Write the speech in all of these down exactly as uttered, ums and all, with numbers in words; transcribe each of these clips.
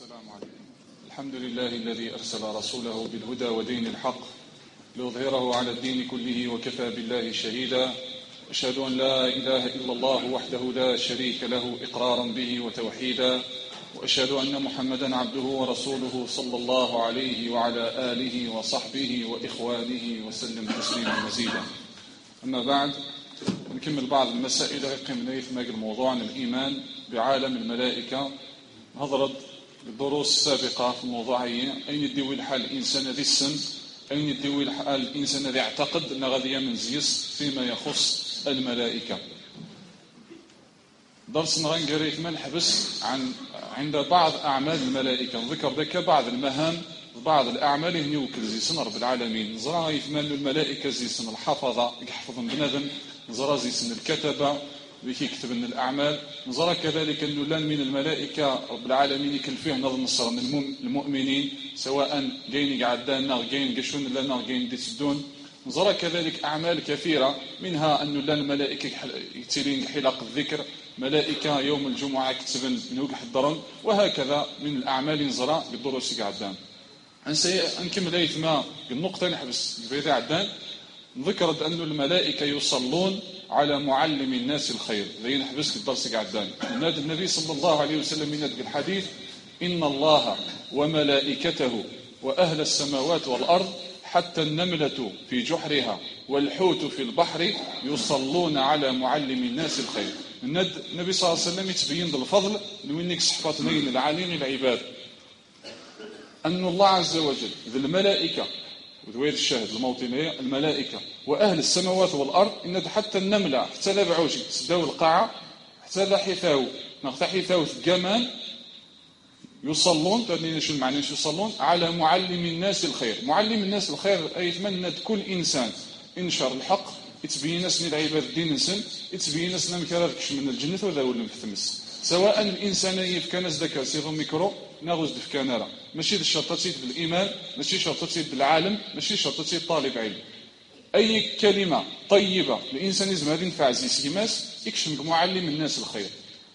السلام عليكم. الحمد لله الذي أرسل رسوله بالهدى ودين الحق ليظهره على الدين كله وكفى بالله شهيدا. أشهد أن لا إله إلا الله وحده لا شريك له إقرارا به وتوحيدا، وأشهد أن محمدا عبده ورسوله صلى الله عليه وعلى آله وصحبه وإخوانه وسلم تسليما مزيدا. أما بعد، نكمل بعض المسائل قمنا في الموضوع عن الإيمان بعالم الملائكة. هضرت الدروس السابقة في الموضوع هي أين يدوي الحال الإنسان ذي السن، أين يدوي الحال الإنسان ذي يعتقد أن غادي يمن زيس فيما يخص الملائكة. درسنا غنقري ما نحبس عن عند بعض أعمال الملائكة، نذكر ذاك بعض المهام بعض الأعمال اللي يوكل زيسن رب العالمين. نزرا يثمن الملائكة زيسن الحفظة يحفظ بنادم، نزرا زيسن الكتبة ويكي يكتب لنا الأعمال، نزرا كذلك أنه لان من الملائكة رب العالمين يكلفيه نظر نصر من المؤمنين سواء جاين قعدانا جاين قشون لنا جاين ديسدون. نزرا كذلك أعمال كثيرة منها أنه لان الملائكة يتلين حلق الذكر، ملائكة يوم الجمعة كتبن نوق حضرن، وهكذا من الأعمال نزرا بالدروس قعدان. نكمل ايثما النقطة نحبس بيضا عدان. ذكرت أن الملائكة يصلون على معلم الناس الخير، زي نحبس الدرس قعدان. نادى النبي صلى الله عليه وسلم من الحديث: إن الله وملائكته وأهل السماوات والأرض حتى النملة في جحرها والحوت في البحر يصلون على معلم الناس الخير. النبي صلى الله عليه وسلم يتبين الفضل لوينك صحفات نين العالين العباد أن الله عز وجل ذي الملائكة وذوير الشاهد الموطنية الملائكة وأهل السماوات والأرض إن حتى النملة حتى لا بعوجي تسداو القاعة حتى لا حثاو نغتا حثاو ثقامان يصلون. تعني شو المعنى يصلون على معلم الناس الخير. معلم الناس الخير أي يتمنى كل إنسان انشر الحق يتبين سن العباد الدين نسن يتبين سن مكرركش من الجنة وذا ولم تمس، سواء الإنسان يفكان ذكر سيغو ميكرو ناغوز دفكانارا، ماشي الشرطة تسيد بالإيمان، ماشي شرطة تسيد بالعالم، ماشي شرطة تسيد طالب علم. أي كلمة طيبة الإنسان يزم هذه ينفع زي يماس يكشم معلم الناس الخير.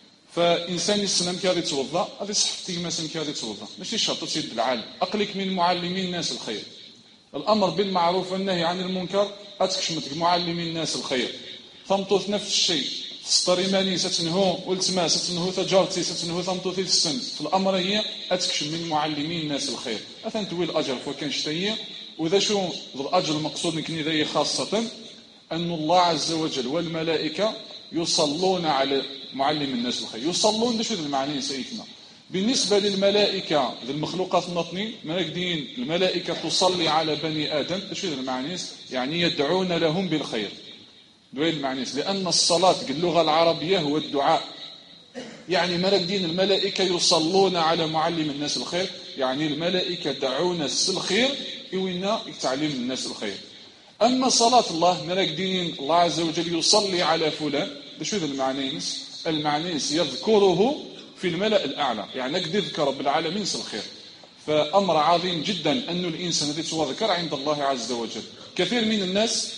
فإنسان يسلم كي غادي يتوضا غادي صحفتي يماس كي غادي يتوضا، ماشي شرطة تسيد بالعالم. أقلك من معلمين الناس الخير. الأمر بالمعروف والنهي عن المنكر أتكشمتك معلمين الناس الخير. ثمطوث نفس الشيء ستريماني ستنهو والتما ستنهو تجارتي ستنهو ثمطوثي السن. في الأمر هي أتكشم من معلمين الناس الخير أثن توي الأجر فوكان شتيه. وذا شو الأجر المقصود نكني ذي خاصة أن الله عز وجل والملائكة يصلون على معلم الناس الخير. يصلون ده شو المعنى سيدنا بالنسبة للملائكة للمخلوقات النطنين ملاكدين الملائكة تصلي على بني آدم ده شو المعنى يعني يدعون لهم بالخير. دوين المعنى لأن الصلاة باللغة العربية هو الدعاء، يعني ملاكدين الملائكة يصلون على معلم الناس الخير، يعني الملائكة دعون الخير إوينا تعليم الناس الخير. أما صلاة الله ملاكدين الله عز وجل يصلي على فلان ده شو المعنى المعنى يذكره في الملأ الأعلى، يعني قد يذكر رب العالمين الخير. فأمر عظيم جدا أن الإنسان الذي ذكر عند الله عز وجل. كثير من الناس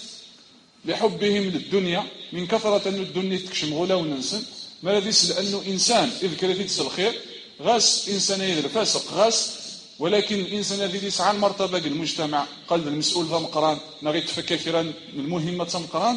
لحبهم للدنيا من كثرة أن الدنيا تكشم غلا وننسن ما لديس لأنه إنسان يذكر في الخير غاس إنسان يذكر فاسق غاس، ولكن الإنسان الذي يسعى المرتبة المجتمع قلب المسؤول ذا مقران نغيت فكثيرا المهمة مقران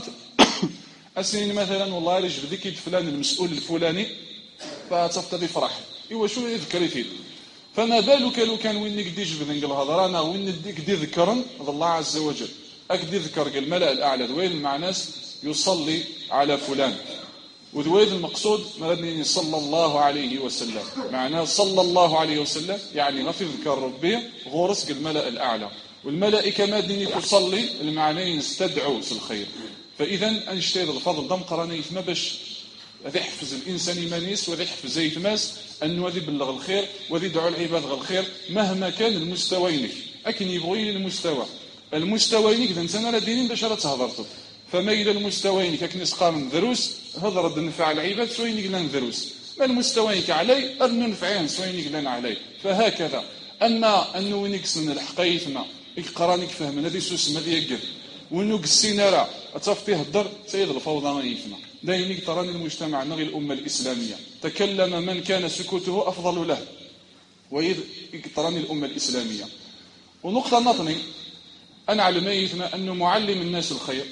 أسنين مثلا والله رجل ذيك فلان المسؤول الفلاني فتفتضي فرح إيوا شو يذكر فيه. فما بالك لو كان وين قد يجبد نقل هذا أنا وين قد يذكرن الله عز وجل أكد يذكر الملأ الأعلى ذوين المعناس يصلي على فلان وذوين المقصود مردني صلى الله عليه وسلم. معناه صلى الله عليه وسلم يعني ما في ذكر ربي غورس الملأ الأعلى، والملائكة ما ديني تصلي المعنى يستدعوا الخير. فإذا أنشتيد الفضل دم قراني ما باش هذا يحفز الإنسان إيمانيس وهذا يحفز يتماس أنه هذا يبلغ الخير وهذا يدعو العباد الخير مهما كان المستويين. أكن يبغي المستوى المستويين إذا أنت أنا دينين باش راه تهضرت. فما إلى المستويين كنس قارن دروس هضر ننفع العباد سوين يقلان دروس ما المستويين علي الننفعين سوين يقلان علي. فهكذا أما أنه نكسن الحقيقة يقرانك فهم هذه سوس ما يقف وأنه قسينا أتفتيه الدر سيد الفوضى ما يفهم داينك تراني المجتمع نغي الأمة الإسلامية تكلم من كان سكوته أفضل له ويقطرني الأمة الإسلامية. ونقطة نطني أنا على ما يثنى أنه معلم الناس الخير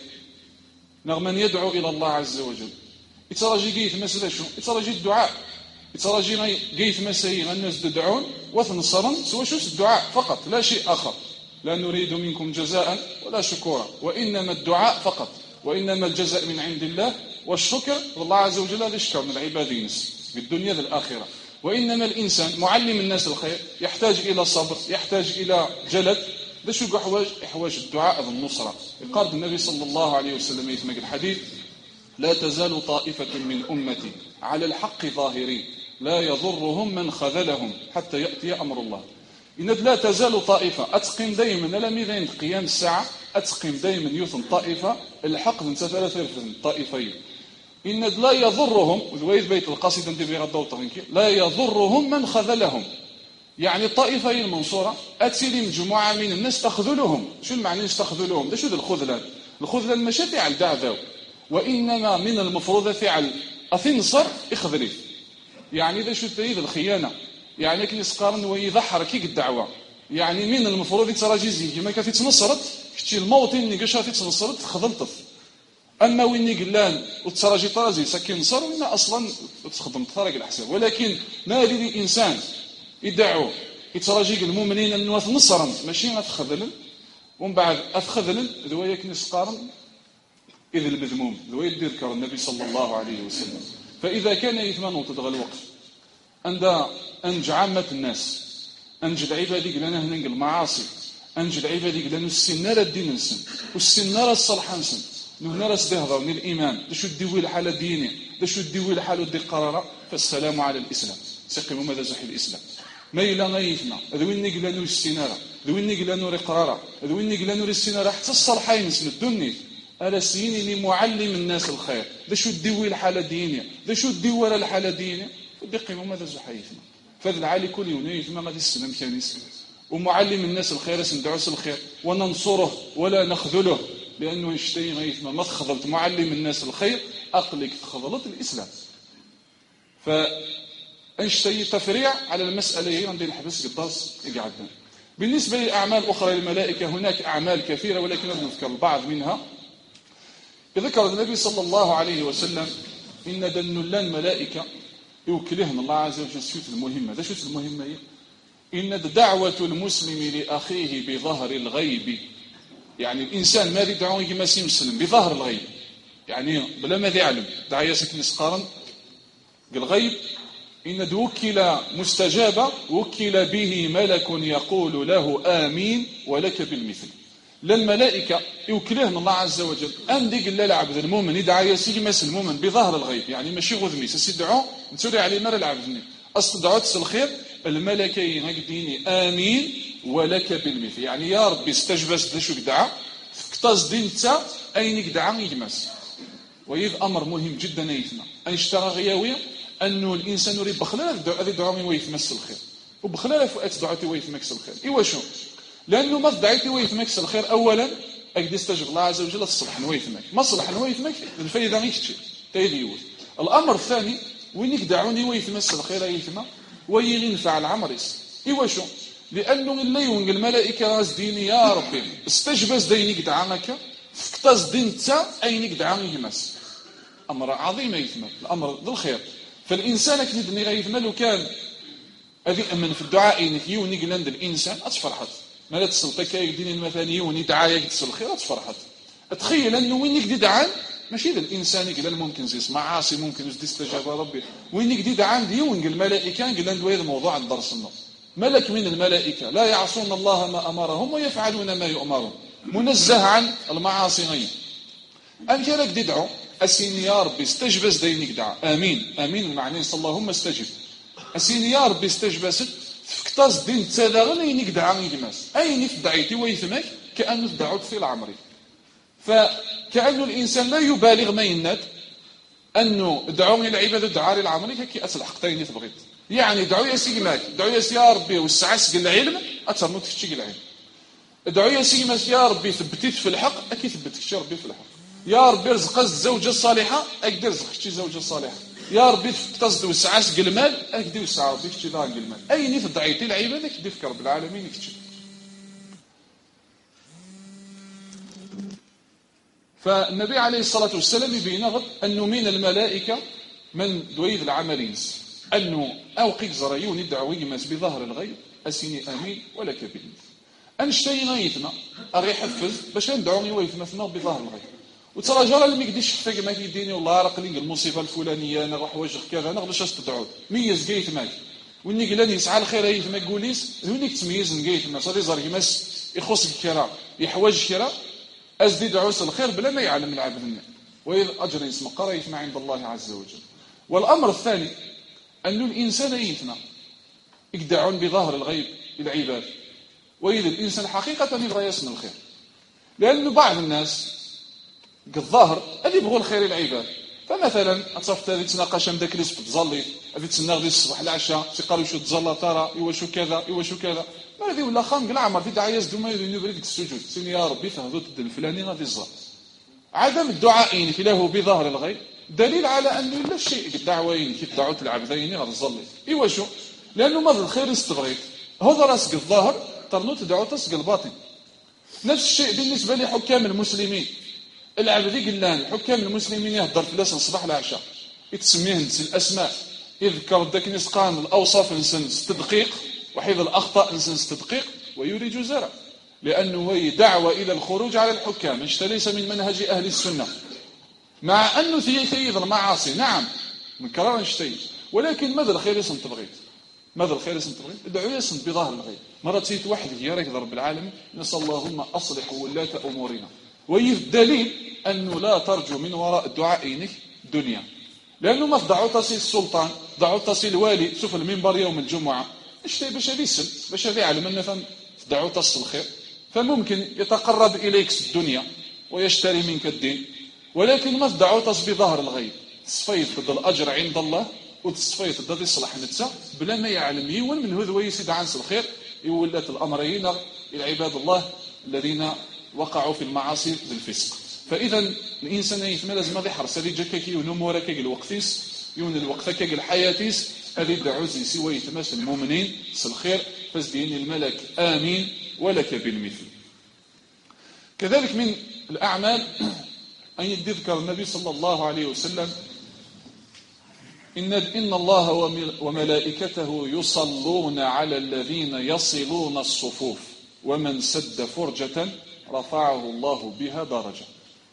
نغم أن يدعو إلى الله عز وجل يتراجي قيث مسألة شو يتراجي الدعاء يتراجي قيث مسألة الناس تدعون وثنصرا سوى شو الدعاء فقط لا شيء آخر. لا نريد منكم جزاء ولا شكورا وإنما الدعاء فقط وإنما الجزاء من عند الله والشكر والله عز وجل يشكر من العبادين في الدنيا والآخرة. وإنما الإنسان معلم الناس الخير يحتاج إلى صبر يحتاج إلى جلد باش يلقى حواج حواج الدعاء والنصرة. قال النبي صلى الله عليه وسلم في الحديث لا تزال طائفة من أمتي على الحق ظاهرين لا يضرهم من خذلهم حتى يأتي أمر الله. إن لا تزال طائفة أتقم دائما لا ميزان قيام الساعة أتقم دائما يوثن طائفة الحق من ثلاثة طائفين إن لا يضرهم وذويذ بيت القصيدة انت بغض الضوء لا يضرهم من خذلهم يعني الطائفين المنصورة أتسلي مجموعة من الناس تخذلهم. شو المعنى تخذلهم؟ ده شو ذا الخذلان؟ الخذلان ماشي فعل دعذاو وإنما من المفروض فعل أثنصر إخذلي يعني ذا شو تريد الخيانة يعني كي يسقارن ويضحر كيك الدعوة يعني من المفروض يتراجي زي ما كانت تنصرت كتشي الموطن اللي قشا تنصرت خذلت أما وين قلان وتراجي طرازي سكين نصر وإن أصلا تخدم طارق الحساب. ولكن ما يريد الإنسان يدعو يتراجي المؤمنين أنه نصرا ماشي أتخذلن ومن بعد أتخذلن ذويا كنيس قارن إذ المذموم ذويا يذكر النبي صلى الله عليه وسلم. فإذا كان يثمن وتدغى الوقت عند أنج عامة الناس أنج العبادي لنا هنا المعاصي أنج العبادي لنا السنارة الدين نسن والسنارة الصالحة نسن نهنا استهضر من الإيمان دشو الدوي الحالة الدينية دشو الدوي الحالة الدي قرارة فالسلام على الإسلام سقم ماذا زحي الإسلام ما إلا نايفنا ذوين نقلانو السنارة ذوين نقلانو رقرارة ذوين نقلانو السنارة حتى الصالحين نسن الدنيا ألا سيني معلم الناس الخير دشو الدوي الحالة الدينية دشو الدوي الحالة الدينية فدقم ماذا زحيفنا فذا العالي كل يوم يفما غادي السلام كان يسلم ومعلم الناس الخير سندعوس الخير وننصره ولا نخذله لأنه يشتري غيثما ما تخذلت معلم الناس الخير أقلك تخذلت الإسلام. فأنشتري تفريع على المسألة هي عندي الحبس قداس يقعدنا. بالنسبة للأعمال أخرى للملائكة هناك أعمال كثيرة ولكن نذكر البعض منها. ذكر النبي صلى الله عليه وسلم إن دنلان ملائكة يوكلهم الله عز وجل شوت المهمة. ذا شوت المهمة هي إن دعوة المسلم لأخيه بظهر الغيب يعني الإنسان ما يدعو يجي مسلم بظهر الغيب يعني بلا ما يعلم دعاية سكن سقارا الغيب إن دوكل مستجابة وكل به ملك يقول له آمين ولك بالمثل. للملائكة يوكلهم الله عز وجل أن ديق الله العبد المؤمن يدعى يسيج مسل المؤمن بظهر الغيب يعني ماشي غذمي سيدعو نسوري عليه مر العبد أصل دعوت الخير الملكين هكديني آمين ولك بالمثل يعني يا ربي استجبست لشو دعا فكتاز دينتا أينك دعا يجمس. وإذ أمر مهم جدا يثنى أن اشترى غياوية أنه الإنسان يريد بخلال هذه دعوة ويثمس الخير وبخلال فؤات دعوتي ويثمكس الخير. إيوا شو لأنه ما دعيتي ويثمكس الخير أولا أقد يستجب الله عز وجل الصلح ويثمك ما صلح ويثمك الفايدة غيشتي تيديوز. الأمر الثاني وينك دعوني ويثمس الخير يثمى وينفع العمرس. إيوا شو لأنه اللي يونج الملائكة راس ديني يا ربي استجبز دينك دعانك فكتاز دينتا أينك دعاني يمس أمر عظيم يثمى الأمر ذو الخير. فالإنسان كندني غيثمى لو كان هذه أمن في الدعاء إنك يونيك لند الإنسان أتفرحت ما لا تسلطك يدين المثاني وني دعاء يكتسل الخير أتفرحت. تخيل أنه وينك دي دعان ماشي ذا الإنسان يقول ممكن يسمع عاصي ممكن يستجاب ربي وينك دي دعان دي ونقل الملائكة قلنا له هذا موضوع الدرس النص ملك من الملائكة لا يعصون الله ما أمرهم ويفعلون ما يؤمرون منزه عن المعاصي غير. أنك لك دعو أسين يا ربي استجبس دينك دعا آمين آمين المعنى اللهم استجب أسين يا ربي استجبست فكتاز دين تسادغن أينك دعا يجمس أينك دعيتي ويثمك كأنه دعوت في العمر. فكأنه الإنسان لا يبالغ ما يند أنه دعوني العبادة دعاري العمر كي أسلحق تايني تبغيت يعني دعو يا سيدي ماك دعو يا سيدي يا ربي والسعاس قل العلم أترموت في العلم دعو يا سيدي ماك يا ربي ثبتيت في الحق أكيد ثبتك يا ربي في الحق يا ربي رزق الزوجة الصالحة أقدر رزقك زوجة صالحة يا ربي تصد وسعاس المال اكدي وسع ربي كتشي دار المال اي نيت ضعيتي العباده كدي فكر رب العالمين كتشي. فالنبي عليه الصلاه والسلام يبين انه من الملائكه من دويد العملينس انه او قيزريون يدعوا يمس بظهر الغيب اسيني امين ولا كبير انشتي نايتنا اغي حفز باش ندعوني ويتمثنا بظهر الغيب وترى جرى اللي ما يقديش يخفق ما كيديني والله راه قليل المصيبه الفلانيه انا راح واجه كذا انا غلاش تدعوا ميز قيت ماك واني قال لي يسعى الخير هي ما تقوليش هونيك تميز نقيت ما صار يزر يمس يخص الكرا يحوج كرا ازدي دعوس الخير بلا ما يعلم العبد منه واذ اجر اسم قريت ما عند الله عز وجل. والامر الثاني ان الانسان يثنى يدعون بظاهر الغيب العباد واذا الانسان حقيقه يبغى يصنع الخير لانه بعض الناس الظاهر اللي يبغوا الخير العباد فمثلا اتصفت هذه تناقش من ذاك اللي تزلي هذه تسنى غادي الصباح العشاء تيقالوا شو تزلى ترى ايوا شو كذا ايوا شو كذا هذه ولا خام قال عمر في دعايه دوما يبري ديك السجود سيني يا ربي فهذو الد الفلاني غادي الزر عدم الدعاء في له بظاهر الغيب دليل على انه لا شيء الدعوين كيف دعوت العبدين غادي تزلي ايوا شو لانه مرض الخير استبغيت هذا راسك الظاهر ترنو تدعو تسق الباطن. نفس الشيء بالنسبه لحكام المسلمين العبد قلان حكام المسلمين يهضر في لسان الصباح العشاء يتسميه نس الاسماء يذكر ذاك نسقان الاوصاف نسن تدقيق وحيد الاخطاء نسن تدقيق ويريج زرع لانه هي دعوه الى الخروج على الحكام ايش ليس من منهج اهل السنه مع انه ثيثيذ المعاصي نعم من كرار اشتي ولكن ماذا الخير يسن تبغيت ماذا الخير يسن تبغيت ادعو يسن بظاهر الغيب مرة تيت واحد هي راك رب العالمين نسال اللهم اصلح ولاة امورنا والدليل أنه لا ترجو من وراء الدعاء إنك دنيا لأنه ما دعوا تصل السلطان دعوا تصل الوالي شوف المنبر يوم الجمعة ايش باش هذا يسل باش هذا يعلم أن دعوا تصل الخير فممكن يتقرب إليك الدنيا ويشتري منك الدين ولكن ما دعوا تصل بظهر الغيب تصفيت ضد الأجر عند الله وتصفيت ضد يصلح نفسه بلا ما يعلم يون من هذا ويسد عنس الخير يولات الأمرين العباد الله الذين وقعوا في المعاصي بالفسق. فاذا الانسان يثمر لازم يحرص هذه جكاكي ونمورا كي الوقتيس يون الوقت كي الحياتيس هذه دعوزي سوى يتماس المؤمنين الخير فازدين الملك امين ولك بالمثل. كذلك من الاعمال ان يذكر النبي صلى الله عليه وسلم ان ان الله وملائكته يصلون على الذين يصلون الصفوف ومن سد فرجة رفعه الله بها درجة.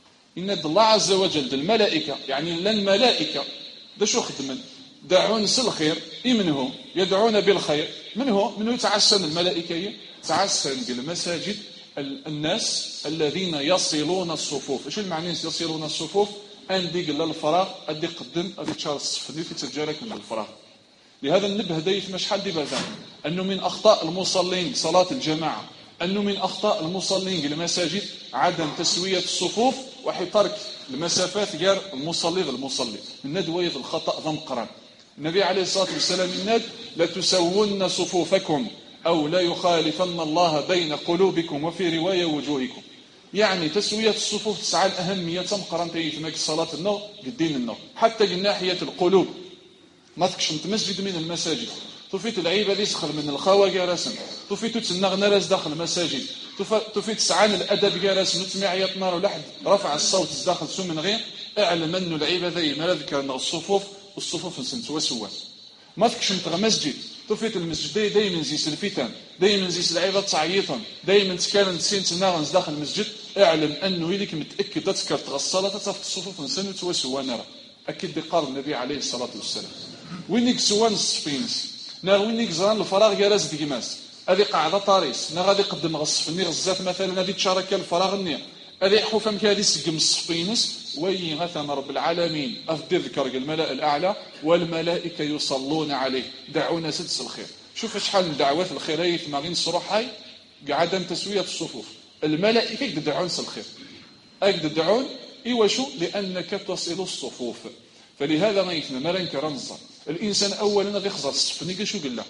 إن الله عز وجل الملائكة يعني لن الملائكة ده شو خدمن دعون الخير منه يدعون بالخير منه منه يتعسن الملائكة تعسن بالمساجد الناس الذين يصلون الصفوف. ايش المعنى يصلون الصفوف؟ ان ديك للفراغ ادي قدم ادي تشار الصف دي تتجارك من الفراغ. لهذا النبه دايت مش حد يبدا انه من اخطاء المصلين صلاة الجماعة أنه من أخطاء المصلين المساجد عدم تسوية الصفوف وحترك المسافات غير المصلي المصلي من ندوية الخطأ ضم قرن. النبي عليه الصلاة والسلام الناد لا تسون صفوفكم أو لا يخالفن الله بين قلوبكم وفي رواية وجوهكم. يعني تسوية الصفوف تسعى الأهمية تمقرن تيتمك صلاة النوم قدين النوم حتى من ناحية القلوب ما تكش متمسجد من المساجد طفيت العيبة دي سخل من الخواجة رسم طفيت تسنغنا راس داخل المساجد طفيت سعان الأدب رسم نتمع عيط نار ولحد رفع الصوت داخل سو من غير اعلم أنه العيبة ذي ما ذكر أن الصفوف والصفوف نسنتوا سوا ما تكش متغ مسجد طفيت المسجد دي دايما زي سلفيتان دايما زي العيبة تعيطا دايما تكالن تسين تناغنز داخل المسجد اعلم أنه يليك متأكد تذكر تغسلة تتفت الصفوف نسنتوا سوا نرى أكيد بقال النبي عليه الصلاة والسلام وينك سوان الصفينس نا وينك زران الفراغ جالس ديماس هذه قاعده طاريس نا غادي يقدم غصفني غزات مثلا هذه تشارك الفراغ النية هذه حوفم كهذه سقم الصفينس وي غثم رب العالمين افدي ذكر الملأ الاعلى والملائكه يصلون عليه دعونا سدس الخير. شوف شحال من دعوات الخيريه ما غير نصروح هاي عدم تسويه الصفوف الملائكه يدعون الخير يدعون ايوا شو لانك تصل الصفوف. فلهذا ما يثنى ما نكر نظر الانسان اولا غادي يخزر الصفنيه شو قال له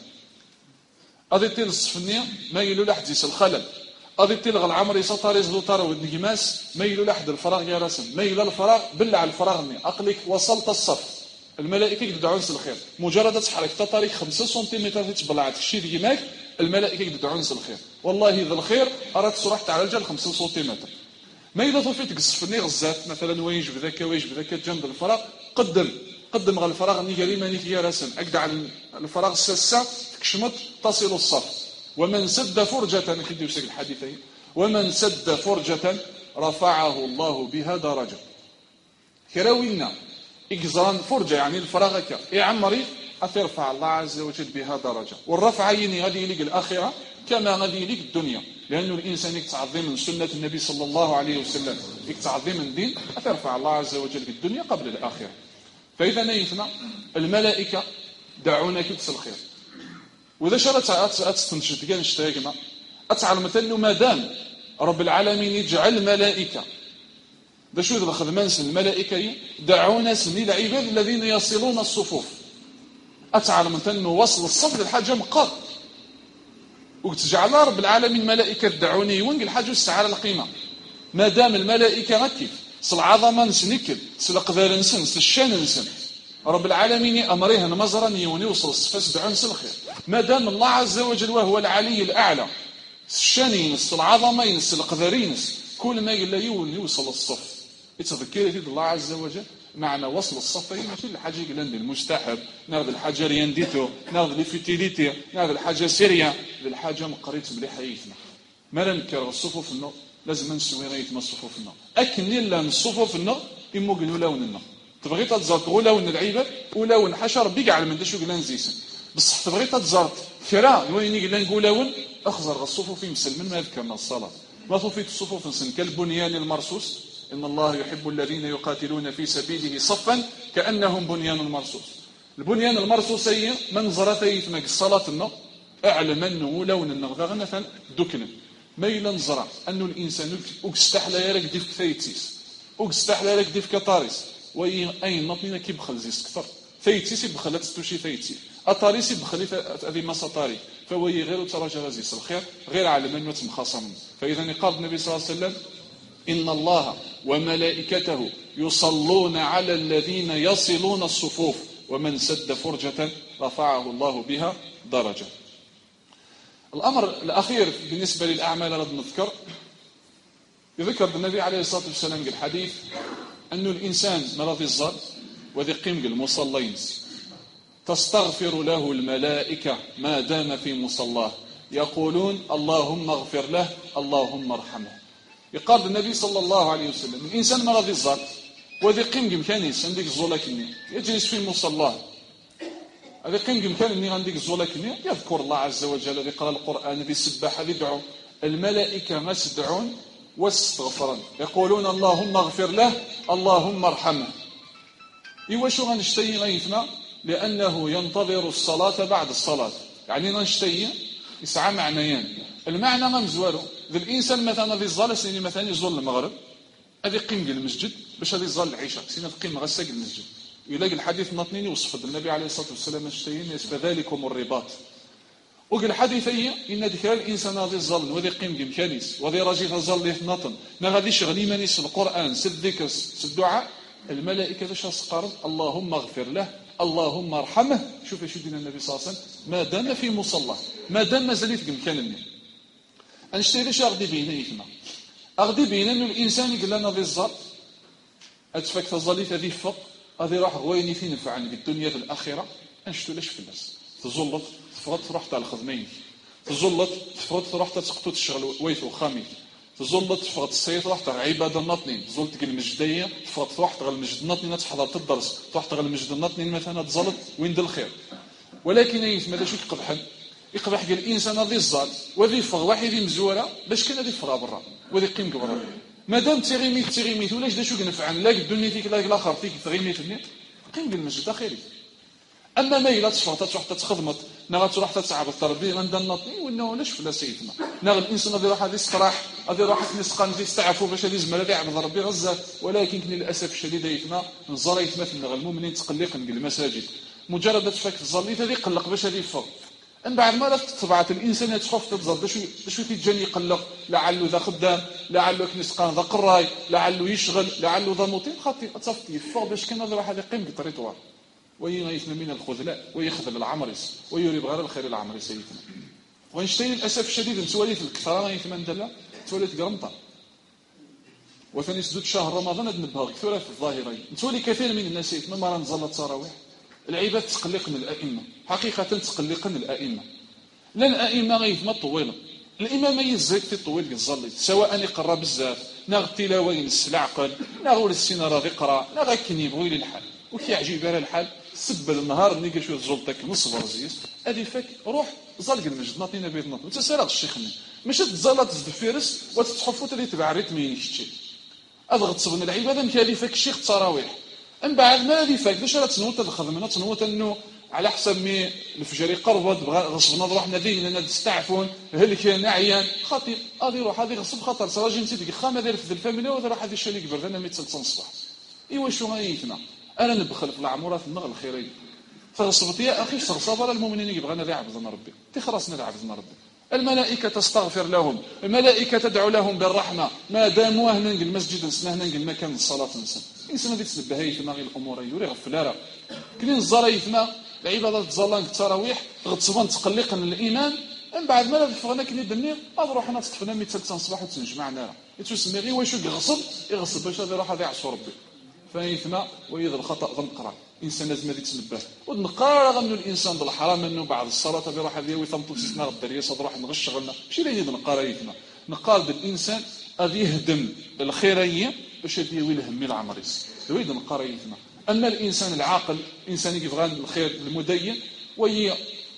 غادي تيل الصفنيه ما يلو لحد يس الخلل غادي تلغى العمر يسطر يزلو طار ودنجماس ما يلو لحد الفراغ يا رسم ما يلو الفراغ بالله على الفراغ ني اقلك وصلت الصف الملائكه يدعوا نس الخير، مجرد تحرك حتى طريق خمسة سنتيمتر تبلعت الشي ديماك الملائكه يدعوا نس الخير، والله ذا الخير اراك تروح على الجال خمسة سنتيمتر. ما اذا طفيت قصفني غزات مثلا ويجب ذاك ويجب ذاك جنب الفراغ قدم قدم غير الفراغ ني قال ماني فيها رسم اقدع الفراغ الساسه تكشمط تصل الصف. ومن سد فرجه نخديو سيك الحديثين، ومن سد فرجه رفعه الله بها درجه. كراوينا إجزران فرجة يعني الفراغ هكا يعمري أترفع الله عز وجل بها درجة. والرفع يني غادي يليق الآخرة كما غادي يليق الدنيا، لأنه الإنسان يتعظم من سنة النبي صلى الله عليه وسلم، يتعظم من دين أترفع الله عز وجل في الدنيا قبل الآخرة. فإذا نيتنا الملائكة دعونا كبس الخير. وإذا شرت أتستنشد كان اشتاقنا أتعلم أنه ما دام رب العالمين يجعل ملائكة ده شو ذا خدمان الملائكة دعونا سني العباد الذين يصلون الصفوف. أتعلم أنه وصل الصف للحاجة مقر، وتجعل رب العالمين ملائكة دعوني وانق الحاجة السعر القيمة. ما دام الملائكة ركف سل عظمة نسنكل سل قذار نسن سل الشان نسن رب العالمين أمريها مزرا يوني وصل الصفاس دعون سل الخير. ما دام الله عز وجل وهو العلي الأعلى الشان ينس العظمة ينس القذارين كل ما يقول يوني يوصل الصف. يتذكر في الله عز وجل معنى وصل الصف ماشي الحاجه قلنا المستحب ناخذ الحاجه ريانديتو ناخذ ليفيتيليتي ناخذ الحاجه سيريا الحاجه مقريت بلي حياتنا. ما ننكر الصفوف النو لازم نسوي ريت ما الصفوف النو اكن لا الصفوف النو يمو قالوا لون النو تبغي تزرط لون العيبه ولون حشر بيق على من دشو قلنا نزيسن بصح تبغي تزرط كرا وين قلنا نقول لون اخزر الصفوف يمسل من ما ذكرنا الصلاه ما طفيت الصفوف نسن كالبنيان المرصوص إن الله يحب الذين يقاتلون في سبيله صفا كأنهم بنيان مرصوص. البنيان المرصوص هي منظرة يتمك الصلاة النو أعلم أنه لون النغذة مثلا دكنا ما إلا نزرع أنه الإنسان أكستحلى يرك ديف كثيتيس أكستحلى يرك ديف كطاريس وي أي نطنين كي بخل زيس كثر ثيتيس بخلت ستوشي ثيتي أطاريس بخلي هذه ما سطاري فهو غير تراجع غزيس الخير غير علم أنه تمخاصم. فإذا قال النبي صلى الله عليه وسلم إن الله وملائكته يصلون على الذين يصلون الصفوف ومن سد فرجة رفعه الله بها درجة. الأمر الأخير بالنسبة للأعمال التي نذكر يذكر النبي عليه الصلاة والسلام في الحديث أن الإنسان مرض الظل وذي قيم المصلين تستغفر له الملائكة ما دام في مصلاه يقولون اللهم اغفر له اللهم ارحمه. يقال النبي صلى الله عليه وسلم الإنسان مرض الظل وذي قيم بإمكانيس عندك الزولة كني يجلس في مصلاه هذا قيم بإمكان أني عندك الزولة كني يذكر الله عز وجل يقرأ القرآن بيسبح يدعو الملائكة ما يدعون واستغفرا يقولون اللهم اغفر له اللهم ارحمه. إيوا شو غنشتي غيثنا لأنه ينتظر الصلاة بعد الصلاة يعني غنشتي يسعى معنيان. المعنى غنزوالو ذا الانسان مثلا ذي الظل سيني مثلا يزول المغرب هذه قيم المسجد باش هذه الظل العشاء سينا قيم غساق المسجد يلاقي الحديث نطنين يوصف النبي عليه الصلاه والسلام اشتيين فذلكم الرباط. وقال الحديث هي ان ذكر الانسان ذي الظل وذي قيم كمكانيس وذي راجل الظل له نطن ما غاديش غني مانيس القران سد الذكر سد الدعاء الملائكه باش تقرب اللهم اغفر له اللهم ارحمه. شوف ايش يدير النبي صلى الله عليه وسلم ما دام في مصلاه ما دام مازال في مكان أنشتي ليش أغدي بينا يفنا أغدي بينا أنه الإنسان يقول لنا ذي الظل أتفك تظليت هذه فق هذه راح غويني في نفعني بالدنيا في الآخرة أنشتو ليش في الناس تزلط تفرط رحت على الخدمين تزلط تفرط رحت تسقطوا تشغل ويثو خامي تزلط تفرط السيط رحت عبادة النطنين تزلط تقل المجدية تفرط رحت غل المجد النطنين تحضر الدرس رحت غل المجد النطنين مثلا تزلط وين دل الخير. ولكن يثم هذا شو يقبحن يقبح قال الانسان ذي الظال وذي فغ واحد مزوره باش كان ذي فغا برا وذي قيم قبره ما دام تغيميت تغيميت ولاش دا شو كنفعل لا الدنيا فيك لا الاخر فيك تغيميت مني قيم بالمسجد اخيري. اما ما الا تصفط تروح تخدمت نغا تروح تتعب التربيه غندا نطي وانه لاش فلا سيدنا نغ الانسان ذي راح هذه استراح هذه راح نسقان في استعفوا باش هذه زملاء يعبد ربي غزه. ولكن للاسف الشديد يتنا نزر يتمثل نغ المؤمنين تقلق المساجد مجرد تفك الظليت هذه قلق باش هذه فوق ان بعد ما طبعت الانسان تخوف تتزر باش باش تيجاني يقلق لعله ذا خدام لعله كنسقان ذا قراي لعله يشغل لعله ذا مطيب خاطي تصفي فوق باش كان هذا واحد يقيم بالتريطوار ويغيثنا من الخذلاء ويخذل العمرس ويريب غير الخير العمرس سيدنا ويشتري للاسف الشديد نتوليت الكثره غيثما ندلا توليت قرمطه وثاني سدود شهر رمضان نبهر كثيرا في الظاهرين نتولي كثير من الناس يتم ما نزل التراويح العباد تقلقن الائمه حقيقه تقلقن الائمه لا الائمه غيثما طويله الامام يزيد في الطويل يزلط سواء يقرا بزاف ناغ التلاوه ينس العقل ناغ السين راه يقرا ناغ كني يبغي لي الحال وكيعجب على الحال سب النهار ملي قال شويه زلطك نصبر زيس هذه فك روح زلق المجد ناطينا بيض نط انت سير الشيخ ماشي تزلط تزد فيرس وتتحفو تلي تبع ريتم يشتي اضغط صبنا العباده مكالي فك الشيخ التراويح من بعد ما هذه فك باش راه تنوت الخدمه تنوت انه على حسب مي الفجر قربت بغى غصبنا روحنا ذي لنا نستعفون هل كان عيان خاطي غادي يروح هذه غصب خاطر راجل انت ديك خامه داير في الفاميليا وهذا راح هذه الشريك برد انا ميت الصباح ايوا شو غايتنا انا نبخل في العمورات النغ الخيرين فغصبت يا اخي صبر المؤمنين يبغى انا عبدنا ربي تي خلاص نلعب عبدنا ربي الملائكه تستغفر لهم الملائكه تدعو لهم بالرحمه ما داموا هنا المسجد نسنا هنا المكان الصلاه نسنا الانسان هذيك تنبهي في نغي الامور يوري غفلاره كلين الزرايفنا العبادات تزلان التراويح غتصبن تقلقن الايمان من بعد ما فغنا كني دني نروح انا تصفنا مية ثلاثة صباح وتنجمعنا يتسمى غير واش يغصب يغصب باش هذا يروح هذا يعصو ربي فايثنا ويذ الخطا ذنقرا انسان لازم هذيك تنبه ونقرا غنو الانسان بالحرام انه بعد الصلاه بيروح هذه ويثمطو تسنا الدريه صدروح نغش شغلنا ماشي اللي نقرا يثنا نقال الانسان غادي يهدم الخيريه باش يديوي الهم العمريس يريد نقرا يثنا اما الانسان العاقل انسان يبغى الخير المدين وهي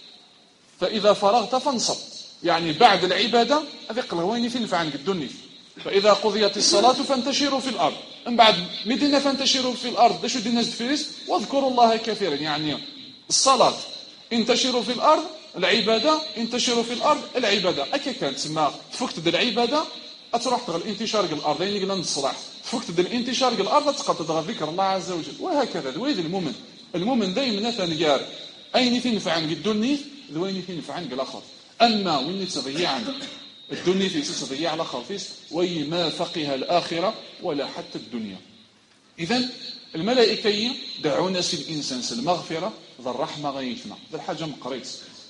فاذا فرغت فانصب يعني بعد العباده هذيك وين تنفع عندك الدنيا فاذا قضيت الصلاه فانتشروا في الارض من بعد مدينه فانتشروا في الارض شو الناس فيس واذكروا الله كثيرا يعني الصلاه انتشروا في الارض العباده انتشروا في الارض العباده اكي كانت تسمى تفكت العباده تروح تغل انتشار الارض يعني قلنا الصلاح فكت الانتشار الارض تقطع تغى ذكر الله عز وجل وهكذا ذويد المؤمن المؤمن دائما ثانيار اين تنفع عن الدنيا ذوين تنفع عن الاخر اما وين تضيع عن الدنيا في تضيع على خفيس وي ما فقه الاخره ولا حتى الدنيا اذا الملائكه دعونا سي الانسان سي المغفره ذا الرحمه غيثنا ذا الحاجه مقريت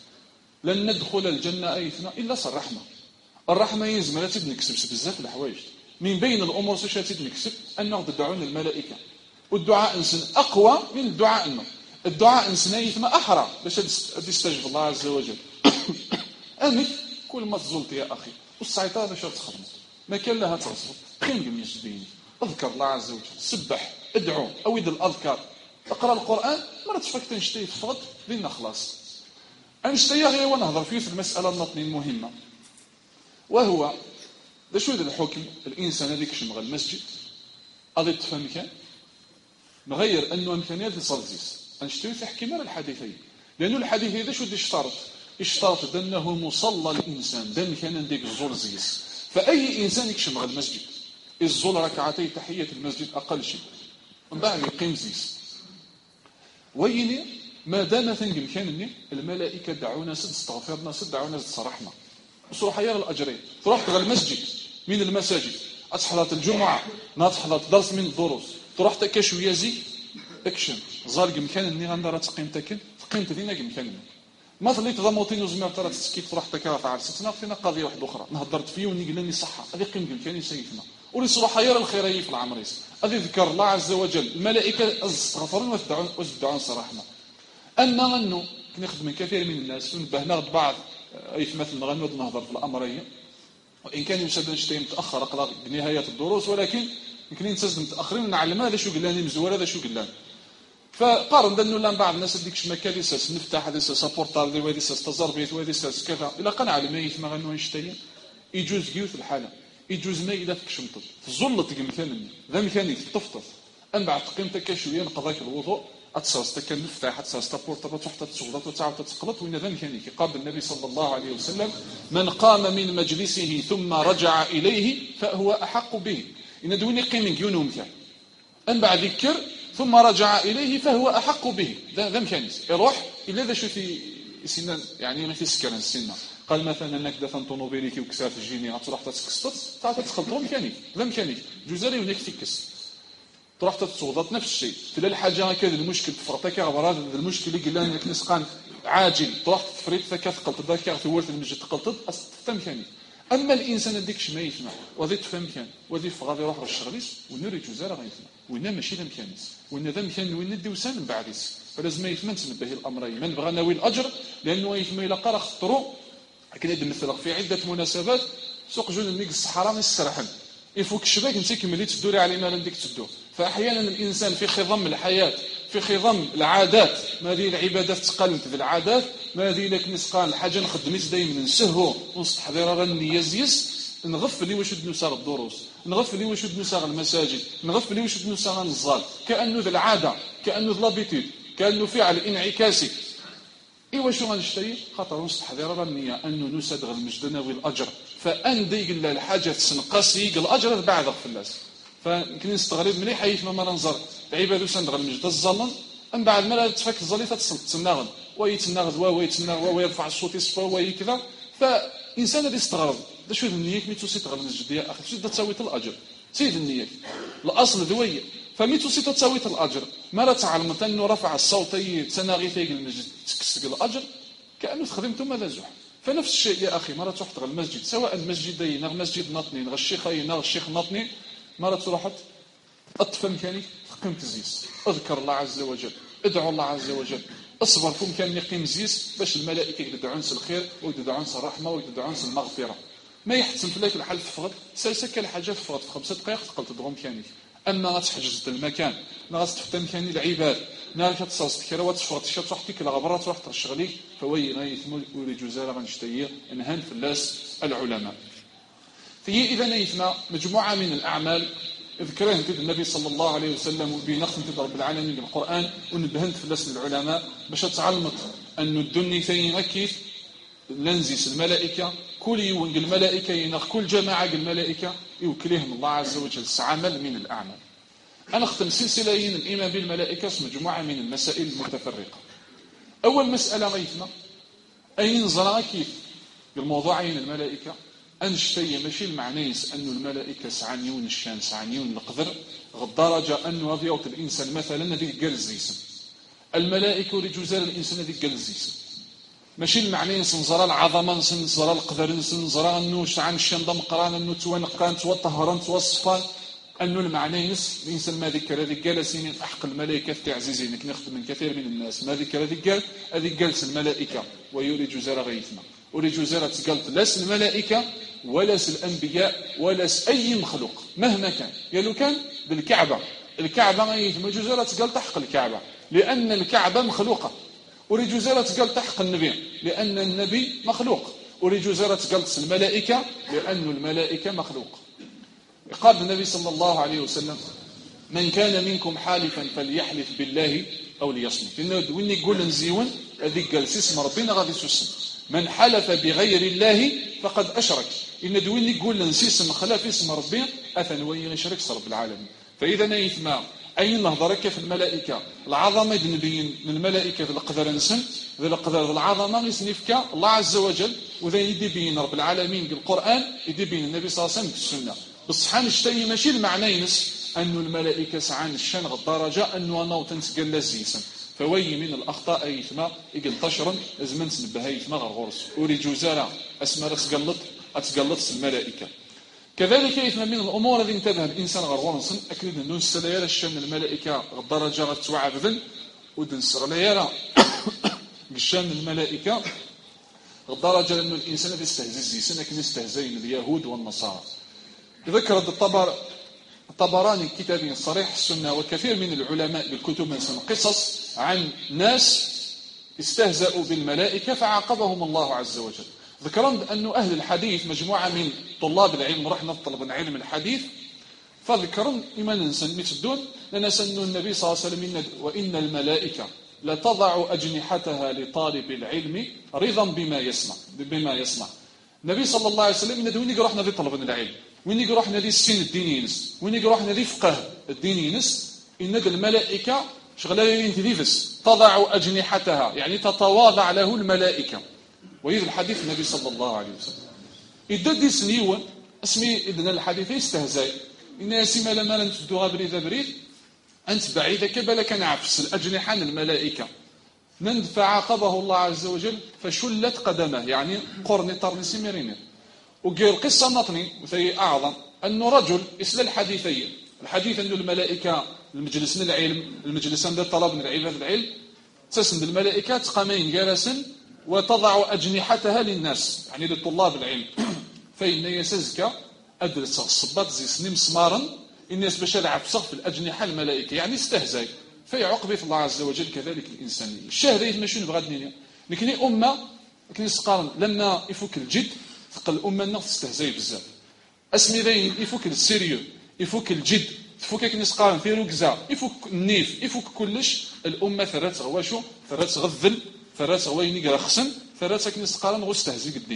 لن ندخل الجنه ايثنا الا صار الرحمه الرحمه يلزم لا تنكسب بزاف الحوايج من بين الامور سوش تنكسب انه تدعون الملائكه والدعاء انسان اقوى من الدعاء انه الدعاء انسان يثم احرى باش تستجيب الله عز وجل امك كل ما تزلت يا اخي والسيطره باش تخدم ما كان لها تصبر خين قميص بيني اذكر الله عز وجل سبح ادعو اويد الاذكار اقرا القران ما تفك تنشتي تفض لنا خلاص انشتي غير ونهضر فيه في المساله النطني المهمه وهو ده شو هذا الحكم الانسان هذيك شمغ المسجد اضي تفهم كان نغير انه امكانيات الصلزيس انشتي تحكي مال الحديثين لانه الحديث هذا شو يشترط اشترط انه مصلى الانسان دم كان ديك الزول زيس فاي انسان يكشمغ المسجد الزول ركعتي تحيه المسجد اقل شيء من بعد يقيم زيس ويني ما دام ثنجم كان الملائكه دعونا سد استغفرنا سد دعونا سد صرحنا وصروح يرى الاجرين تروح تغى المسجد من المساجد اصحلات الجمعه ناضحلات درس من الدروس تروح تكشو يزي اكشن زارق مكان اني غندار تقيم تكن قيمت دينا مكان ما ظليت ضموتين وزمر ترى تسكيت تروح تكافع على ستنا فينا قضيه واحده اخرى نهضرت فيه ونقول لي صحه هذه قيم كان سيفنا ولي صروح يرى الخيريه في العمريس هذه ذكر الله عز وجل الملائكه استغفرون وتدعون وتدعون صراحنا اما انه كنخدم من كثير من الناس ونبهنا بعض اي مثل نغنود نهضر في الامريه وان كان يمشي شتي متاخر اقرا بنهايه الدروس ولكن يمكن نتسد متاخرين نعلم هذا شو قال لنا مزور هذا شو قال لنا فقارن انه لا بعض الناس ديك شمكه ليساس نفتح هذا سا بورطال ديال هذا سا تزربيت وهذا سا كذا الا قنع على ما يسمى غنو نشتي يجوز كيوت الحاله يجوز ما اذا تكشمط تزلط كمثال ذا مكانك تفطف ان بعد قيمتك شويه نقضاك الوضوء اتصاص تكن نفتح اتصاص بورطال تحت تصغلط وتعاود تتقلط وين ذا مكانك قال النبي صلى الله عليه وسلم من قام من مجلسه ثم رجع اليه فهو احق به ان دويني قيمك يونو مثال ان بعد ذكر ثم رجع إليه فهو أحق به ذا مكانيس يروح إلا ذا شو في سنة يعني ما في سكران السنة قال مثلا أنك دفن طنوبيليكي وكسار في الجيني تروح تسكسط تعال تدخل مكانيك ذا مكانيك جزاري ونك تكس تروح تتوضط نفس الشيء تلا الحاجه هكذا المشكل تفرطك غبر هذا المشكل اللي قلنا لك نسقان عاجل تروح تفريط ثقه تقلط ذاك ثورت المجد تقلط تفهم كاني. اما الانسان هذيك ما يسمع وذي تفهم كان وذي غادي يروح للشغليس ونوري جزاره غيسمع وين ماشي ذا مكانيس وين ذا مكان وين ندي وسان من بعديس فلازم يثمن تنبه الامرين من بغى ناوي الاجر لانه يثمن الى قرا خطرو لكن مثلا في عده مناسبات سوق جون الميك الصحراء يسترحل يفوك الشباك انت كملي تدوري على ما عندك تدور. فاحيانا الانسان في خضم الحياه في خضم العادات ما هذه العبادات تقال في العادات ما هذه لك نسقان الحاجه نخدميت دائما نسهو ونستحضر راه النيه زيس نغفل لي واش نساغ الدروس نغفل لي واش نساغ المساجد نغفل لي واش نساغ النزال كانه ذا العاده كانه ذا لابيتود كانه فعل انعكاسي. ايوا شو غنشتي خاطر نستحضر راه النيه انه نساد غير المجد ناوي الاجر فاندي قال الحاجه تسنقاسي قال الاجر بعد في الناس. فيمكن نستغرب مليح حيث ما ننظر عباده سندغ المجد الظلم من بعد ما تفك الظلي تتسنغ ويتنغ ويتنغ ويرفع الصوت يصفى ويكذا. فانسان اللي يستغرب دا شو النيه مي توصي تغل المسجد يا اخي شو تساوي الاجر سيد النيه الاصل ذويه فمي توصي تساوي الاجر ما لا تعلمت انه رفع الصوت تناغي في المسجد تكسك الاجر كانه خدمته ماذا زح. فنفس الشيء يا اخي مره تروح تغل المسجد سواء المسجدين غير مسجد ناطنين غير الشيخين غير الشيخ ناطنين مرة تروح أطفى مكانك تقيم تزيس اذكر الله عز وجل ادعو الله عز وجل اصبر في مكان يقيم زيس باش الملائكة يدعون الخير ويدعون الرحمة ويدعون المغفرة. ما يحتسم فيك الحل تفقد سلسك الحاجة تفقد في خمسة دقائق تقل تدغو مكانك. أما غتحجز المكان ناس تفتح مكان العباد نار كتصاص كرا وتفقد شي تروح تيك الغبرة تروح ترشغلي فوي غيثمو ولي جزالة غنشتي انهان في الناس العلماء. فهي إذا نيثنا مجموعة من الأعمال ذكرها النبي صلى الله عليه وسلم بنقص رب العالمين بالقرآن ونبهنت في الناس العلماء باش تعلمت أن الدنيا ثين أكيد لنزيس الملائكة كل يوم الملائكة ينخ كل جماعة الملائكة يوكلهم الله عز وجل عمل من الأعمال. أنا أختم سلسلة الإيمان بالملائكة مجموعة من المسائل المتفرقة. أول مسألة غيثنا أين نظر كيف بالموضوعين الملائكة أنشتي ماشي المعنيس أنه الملائكة سعنيون الشان سعنيون القدر غالدرجة أنه هذا يوت الإنسان مثلا هذه الجلزيسم الملائكة لجزال الإنسان هذه الجلزيسم ماشي المعنيس نزرى العظمة نزرى القدر نزرى أنه سعن الشان ضم قران أنه توانقان توطهران توصفان أنه المعنيس الإنسان ما ذكر هذه الجلسين أحق الملائكة تعزيزين نخدم من كثير من الناس ما ذكر هذه الجل هذه جلس الملائكة ويولي جزال غيثنا ولي جزالة قلت لاس الملائكة ولا الأنبياء ولا أي مخلوق مهما كان يلو كان بالكعبة الكعبة ما جزالة قال تحق الكعبة لأن الكعبة مخلوقة ولجزالة قال تحق النبي لأن النبي مخلوق ولجزالة قالت الملائكة لأن الملائكة مخلوق. قال النبي صلى الله عليه وسلم من كان منكم حالفا فليحلف بالله أو ليصمت إنه وين يقول نزيون هذيك قال اسم ربنا غادي تسلم من حلف بغير الله فقد أشرك إن دوين يقول نسيس خلاف اسم ربي أثن وين يشرك رب العالمين. فإذا نيثما أين نهضرك في الملائكة العظمة نبين من الملائكة في القدر نسن ذي القدر العظمة يسنفك الله عز وجل وذا يدي بين رب العالمين بالقرآن يدي بين النبي صلى الله عليه وسلم بالسنة بالصحان اشتي ماشي المعنى ينس أن الملائكة سعان الشان الدرجة أنه أنا وتنسقل لزيسا فوي من الأخطاء أيثما يقل تشرا لازم نسنبها أيثما غير غرس ولي جزالة أسماء تقلط أتقلط الملائكة. كذلك أيثما من الأمور التي انتبه الإنسان غير غرس أكيد أنه نسليال الشان الملائكة الدرجة غتوعى بذن ودنسغليال الشان الملائكة الدرجة لأنه الإنسان يستهزئ سنة يستهزئ اليهود والنصارى. ذكرت الطبر الطبراني كتاب صريح السنة وكثير من العلماء بالكتب من قصص عن ناس استهزأوا بالملائكة فعاقبهم الله عز وجل. ذكرن أن أهل الحديث مجموعة من طلاب العلم رحنا طلب علم الحديث فذكرن إما ننسى مثدون لنسن النبي صلى الله عليه وسلم وإن الملائكة لتضع أجنحتها لطالب العلم رضا بما يسمع بما يسمع. النبي صلى الله عليه وسلم إن وين يروحنا في طلب العلم وين يروحنا ذي السن الديني ينس وين يروحنا ذي فقه الديني ينس إن الملائكة شغلين تديفس تضع أجنحتها يعني تتواضع له الملائكة. وإذا الحديث النبي صلى الله عليه وسلم إذا دي سنيوة اسمي إذن الحديث يستهزئ إن يسمى لما لن تدوها بريد بريد أنت بعيدة كبالك نعفس الأجنحة الملائكة نندفع عقبه الله عز وجل فشلت قدمه، يعني قرني طرني سميرينير. وقال القصة نطني وثي أعظم أنه رجل إسل الحديثين، الحديث أنه الملائكة المجلس من العلم، المجلس عند الطلب من العباد العلم، تسند الملائكة تقامين جالسا وتضع أجنحتها للناس، يعني للطلاب العلم. فإن يسزك أدرس الصبات زي سنين مسمارا الناس باش العفسخ في الأجنحة الملائكة، يعني استهزاي في عقبة الله عز وجل كذلك الإنسانية. الشهر ما شنو بغات نينيا لكن أمة لكن سقارن لما يفك الجد تقل الأمة النغ تستهزاي بزاف. اسمي ذين يفك السيريو يفك الجد تفك كني سقارن في ركزة يفك النيف يفك كلش الأمة ثرات غواشو ثرات غذل ثرات غويني قرخسن ثرات كني سقارن غو استهزي قدين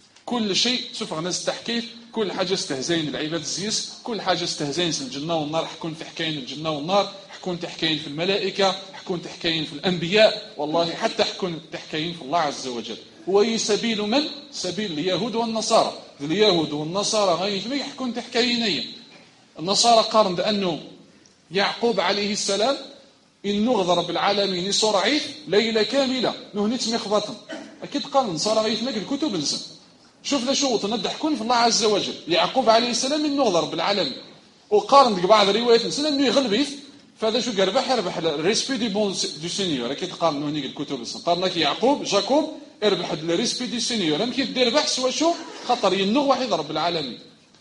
كل شيء سوف غناس تحكيف كل حاجة استهزين العباد الزيس كل حاجة استهزين في الجنة والنار حكون في حكاين الجنة والنار حكون تحكاين في الملائكة حكون تحكاين في الأنبياء والله حتى حكون تحكاين في الله عز وجل. هو سبيل من؟ سبيل اليهود والنصارى. اليهود والنصارى غير ما يحكون تحكاينية. النصارى قارن بأنه يعقوب عليه السلام إن نغضر بالعالمين صرعيث ليلة كاملة نهنيت مخبطا أكيد قارن النصارى غير ما الكتب نزل شوف ذا شو تندحكون في الله عز وجل. يعقوب عليه السلام إن نغضر بالعالمين وقارن بعض الروايات نسل إنه يغلبيث فهذا شو قربح يربح الريسبي دي بون دو سينيور. أكيد قارن هنيك الكتب قارنك يعقوب جاكوب يربح الريسبي دي سينيور لم كيف دير بحث سوا شو خطر ينغ واحد رب العالمين.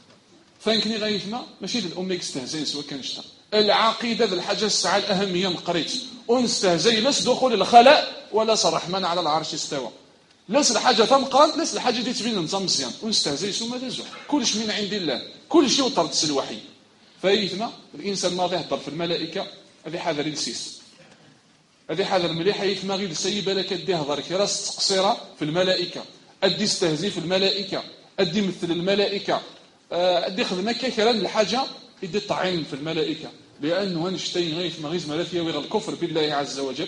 فانكني غايثما ماشي الأمة يستهزين سوا كان شتا العقيدة ذا الحاجة الساعة الأهمية نقريت ونستهزي لس دخول الخلاء ولا الرحمن على العرش استوى لس الحاجة تمقرد لس الحاجة دي تبين نظام مزيان ونستهزي سوا ماذا زح كلش من عند الله كل شيء وطرت الوحي. فايثما الإنسان ما يهضر في الملائكة هذه حذر السيس هذه حذر مليحة يثما غير سيب لك أدي هضر كراس تقصيرة في الملائكة أدي استهزي في الملائكة أدي مثل الملائكة أدي خدمك كثيرا الحاجة يدي طعين في الملائكة لأنه نشتي غيث ما غيث ملاثيا ويغ الكفر بالله عز وجل.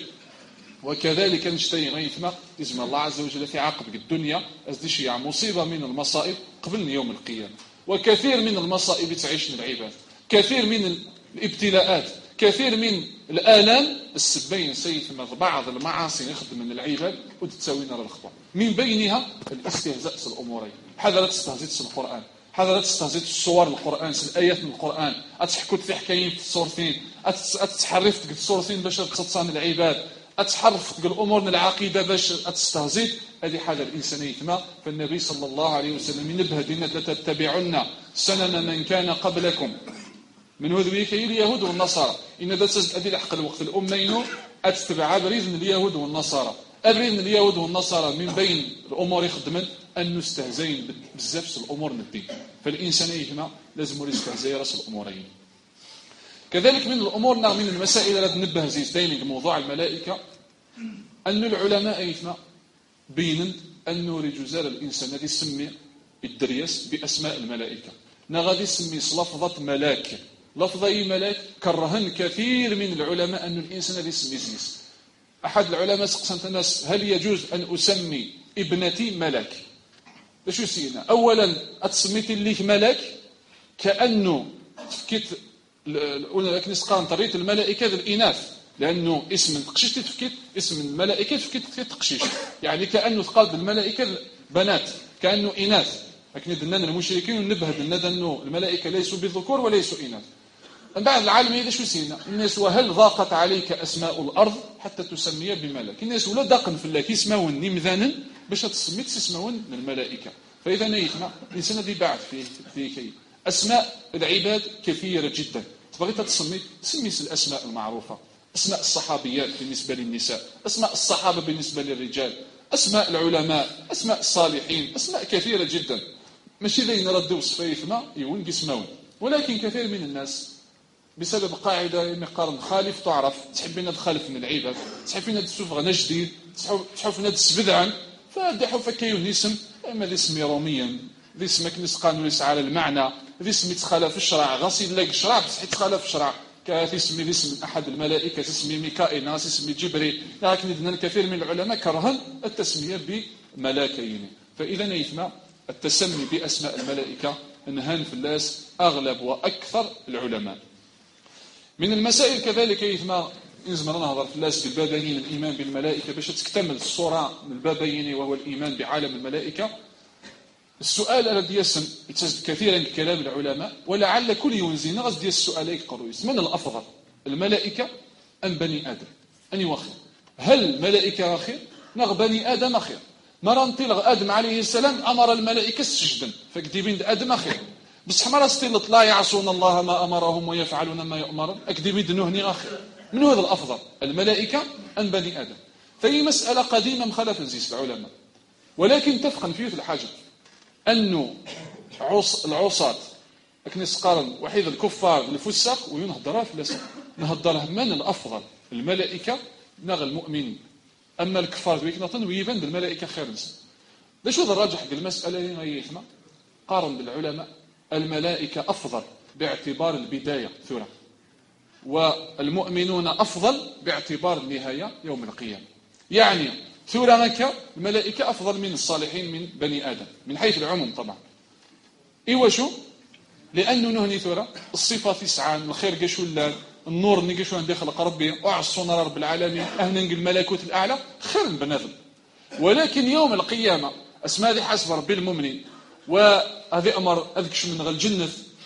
وكذلك نشتي غيث ما اسم الله عز وجل في عقب الدنيا أزدي شيء مصيبة من المصائب قبل يوم القيامة. وكثير من المصائب تعيشنا العباد كثير من الابتلاءات كثير من الآلام السبين سيف بعض المعاصي يخدم من العباد وتتساوينا للخطأ من بينها الاستهزاء في الأمورين. حذرت استهزيت القرآن حذرت استهزيت الصور القرآن الآيات من القرآن أتحكوا تحكيين في الصورتين أتحرفت قد الصورتين باش تصان العباد أتحرفت قد الأمور من العقيدة باش أتستهزيت. هذه حاجة الإنسانية ما فالنبي صلى الله عليه وسلم ينبه دينا لتتبعن سنن من كان قبلكم من هذويك اليهود والنصارى إن ذا تزد أدي لحق الوقت الأمين أتتبع بريد من اليهود والنصارى أبريد من اليهود والنصارى من بين الأمور يخدمن أن نستهزين بزاف الأمور من الدين. فالإنسانية هنا لازم يستهزي رأس الأمورين. كذلك من الأمور من المسائل التي نبه زيز دايما موضوع الملائكة أن العلماء أيثما بينن أنه رجزال الإنسان الذي يسمي الدريس بأسماء الملائكة نغادي يسمي لفظة ملاك لفظة أي ملاك كرهن كثير من العلماء أن الإنسان الذي يسمي زيز. أحد العلماء سقسنت الناس هل يجوز أن أسمي ابنتي ملاك؟ شو سينا أولا أتسميت ليك ملاك كأنه تفكيت لكن نسقان طريقة الملائكة الإناث لأنه اسم تقشيش تفكيت اسم الملائكة تفكيت تقشيش يعني كأنه تقال الملائكة بنات كأنه إناث. لكن دنان المشركين ونبهد الندى أنه الملائكة ليسوا بذكور وليسوا إناث. من بعد العالم هذا شو سينا الناس وهل ضاقت عليك أسماء الأرض حتى تسميها بملك الناس ولا دقن في الله كيسماون نمذانا باش تسميت تسماون الملائكة. فإذا نيتنا الإنسان الذي بعد في في كي أسماء العباد كثيرة جدا تبغي تسمي تسمي الأسماء المعروفة أسماء الصحابيات بالنسبة للنساء أسماء الصحابة بالنسبة للرجال أسماء العلماء أسماء الصالحين أسماء كثيرة جدا ماشي ذي نردوا صفيفنا يون قسمون. ولكن كثير من الناس بسبب قاعدة مقارن خالف تعرف تحبين تخالف من العباد تحبين تشوف غنا جديد تحبين تسبدعا فدحوا فكيون اسم اما ذي اسمي روميا ذي اسمك نسقان وليس على المعنى ذي اسمي تخالف في الشرع غسيل لك الشرع بس تخالف في الشرع كاسمي اسم احد الملائكه اسمي ميكائيل ناس اسمي جبريل. لكن إذن الكثير من العلماء كرهن التسميه بملائكين. فاذا يثمى التسمي باسماء الملائكه انهان في الناس اغلب واكثر العلماء. من المسائل كذلك كيف ما نزمر نهضر في الناس بالبابين الإيمان بالملائكة باش تكتمل الصورة من البابين وهو الإيمان بعالم الملائكة. السؤال الذي يسم يتسجد كثيرا بكلام العلماء، ولعل كل يونزين غاز ديال السؤال يقروا من الأفضل الملائكة أم بني آدم؟ أني وخير؟ هل الملائكة خير؟ نغ بني آدم خير؟ مرة نطلق آدم عليه السلام أمر الملائكة سجدا فكدبين آدم خير، بصح مرة ستلط لا يعصون الله ما أمرهم ويفعلون ما يؤمرون أكدبين نهني أخير. من هذا الأفضل الملائكة أم بني آدم؟ فهي مسألة قديمة مخالفة زيس العلماء، ولكن تفقا فيه الحاجة أنه العصاة أكنس قارن وحيد الكفار الفسق وينهضرها في الأسر نهضرها من الأفضل الملائكة نغ المؤمنين، أما الكفار ذويكناطن ويبان بالملائكة خير نسان. باش هذا الراجح بالمسألة اللي غيثما قارن بالعلماء الملائكة أفضل باعتبار البداية ثورة، والمؤمنون أفضل باعتبار النهاية يوم القيامة. يعني ثورة مكة الملائكة أفضل من الصالحين من بني آدم من حيث العموم طبعا. إيوا شو؟ لأنه نهني ثورة الصفة تسعان الخير قشو الله النور نقشو عندي خلق ربي أعصونا رب العالمين أهنا الملكوت الأعلى خير بنادم. ولكن يوم القيامة أسماء ذي حسب ربي المؤمنين وهذه أمر أذكش من الجنة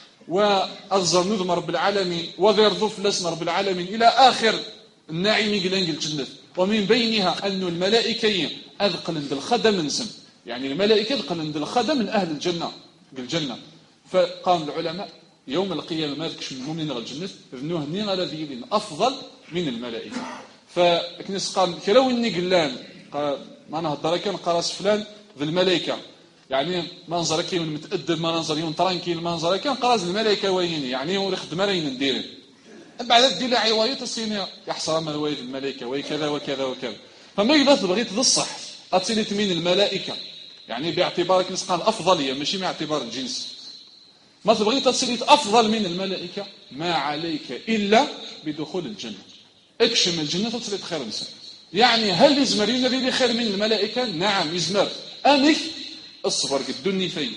وأظهر نظم رب العالمين وذي يرضف لسنا رب العالمين إلى آخر الناعم قلنج الجنة، ومن بينها أن الملائكة أذقل عند الخدم نسم، يعني الملائكة أذقل عند الخدم من أهل الجنة بالجنة. فقام العلماء يوم القيامة ما ذكش من المؤمنين غير الجنة ذنوه نين الذي أفضل من الملائكة. فكنس قال كلو إني قلان ما نهضر كان قراص فلان ذي الملائكة، يعني منظر كي من متأدب منظر يوم ترانكيل منظر كان قراص الملائكة ويني يعني هو يخدم رين ندير بعد دي لا عوايه تصيني يحصل ما هو الملائكة وكذا وكذا وكذا. فما يبث بغيت تصح أتصيني من الملائكة يعني باعتبارك نسقان أفضلية ماشي باعتبار الجنس. ما تبغي تصير أفضل من الملائكة ما عليك إلا بدخول الجنة. اكشم الجنة تصير خير إنسان. يعني هل يزمرين الذي خير من الملائكة؟ نعم يزمر. أمك الصبر قدني في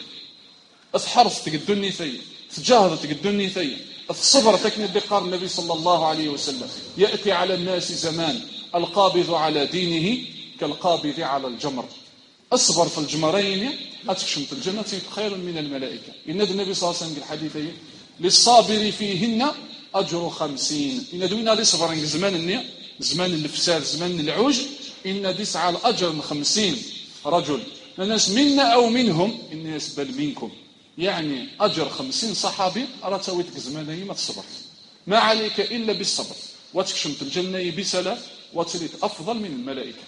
أتحرص تقدني في تجاهد تقدني في الصبر تكني بقار النبي صلى الله عليه وسلم يأتي على الناس زمان القابض على دينه كالقابض على الجمر. أصبر في الجمرين أتكشم في الجنة خير من الملائكة. إن النبي صلى الله عليه وسلم في الحديثين للصابر فيهن أجر خمسين. إن دوينا لصبر زمان النية زمان الفساد زمان العوج إن دسع الأجر خمسين رجل الناس منا أو منهم الناس بل منكم، يعني أجر خمسين صحابي أرتويتك زماني ما تصبر ما عليك إلا بالصبر وتكشم في الجنة بسلام وتصير أفضل من الملائكة.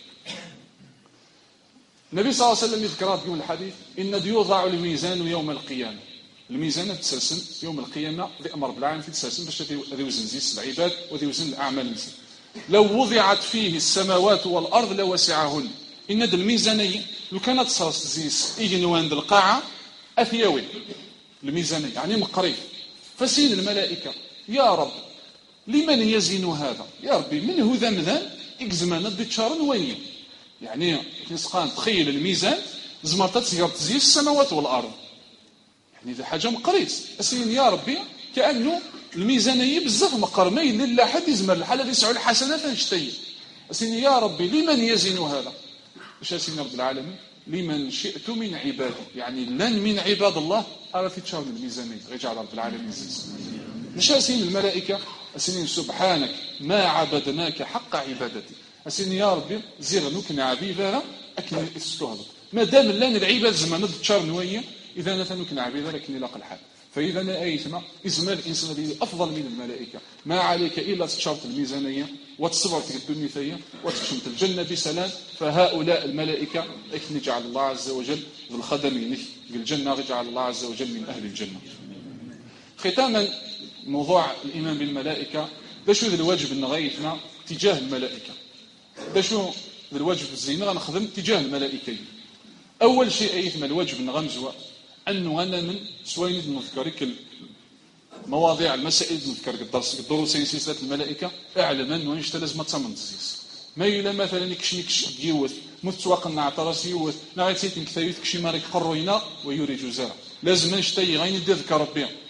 النبي صلى الله عليه وسلم يذكر في الحديث إن يوضع الميزان يوم القيامة. الميزان تسلسل يوم القيامة بأمر بالعالم في تسلسل باش ذي وزن زيس العباد وذي وزن الأعمال الإنسان. لو وضعت فيه السماوات والأرض لوسعهن. إن ذا الميزانية لو كانت تصرس زيس إيجنوان ذا القاعة أثيوي الميزانية يعني مقريب. فسين الملائكة يا رب لمن يزن هذا؟ يا ربي من هو ذا مذان إكزمان الدتشار وين يعني كنسقان تخيل الميزان زمرتها تصير تزيد السماوات والارض يعني ذا حاجه مقريس اسين يا ربي كانه الميزانيه بزاف مقرمين لله حد يزمر الحاله يسعوا الحسنات نشتي اسين يا ربي لمن يزن هذا؟ واش اسين رب العالمين لمن شئت من عباده، يعني لن من عباد الله ارى تشاور الميزانيه يجعل رب العالمين زيز. مش اسين الملائكه اسين سبحانك ما عبدناك حق عبادتي أسيني يا ربي زيغ نكنا عبيدة أكن استهض ما دام لنا العباد زمان تشار نوية إذا نكنا عبيدة لكن لاق الحال. فإذا أنا أيثما إزمال الإنسان الذي أفضل من الملائكة ما عليك إلا تشارت الميزانية وتصبر في الدنيا ثية وتشمت الجنة بسلام. فهؤلاء الملائكة لكن يجعل الله عز وجل بالخدم الجنة يجعل الله عز وجل من أهل الجنة. ختاما موضوع الإيمان بالملائكة باش ذا الواجب النغايثنا تجاه الملائكة باشو الواجب الزينة غنخدم تجاه الملائكة. أول شيء أيثما الواجب نغمزوا أنه أنا من سوين نذكرك المواضيع المسائل نذكر الدرس الدروسين سلسلة الملائكة أعلم أنه إنشتا لازم تمن تزيز ما إلا مثلا يكشني كش يوث متسواق نعترس يوث نعيتيت نكثايوث كشي مارك قروينا ويوري جزارة لازم نشتي غين يذكر ربي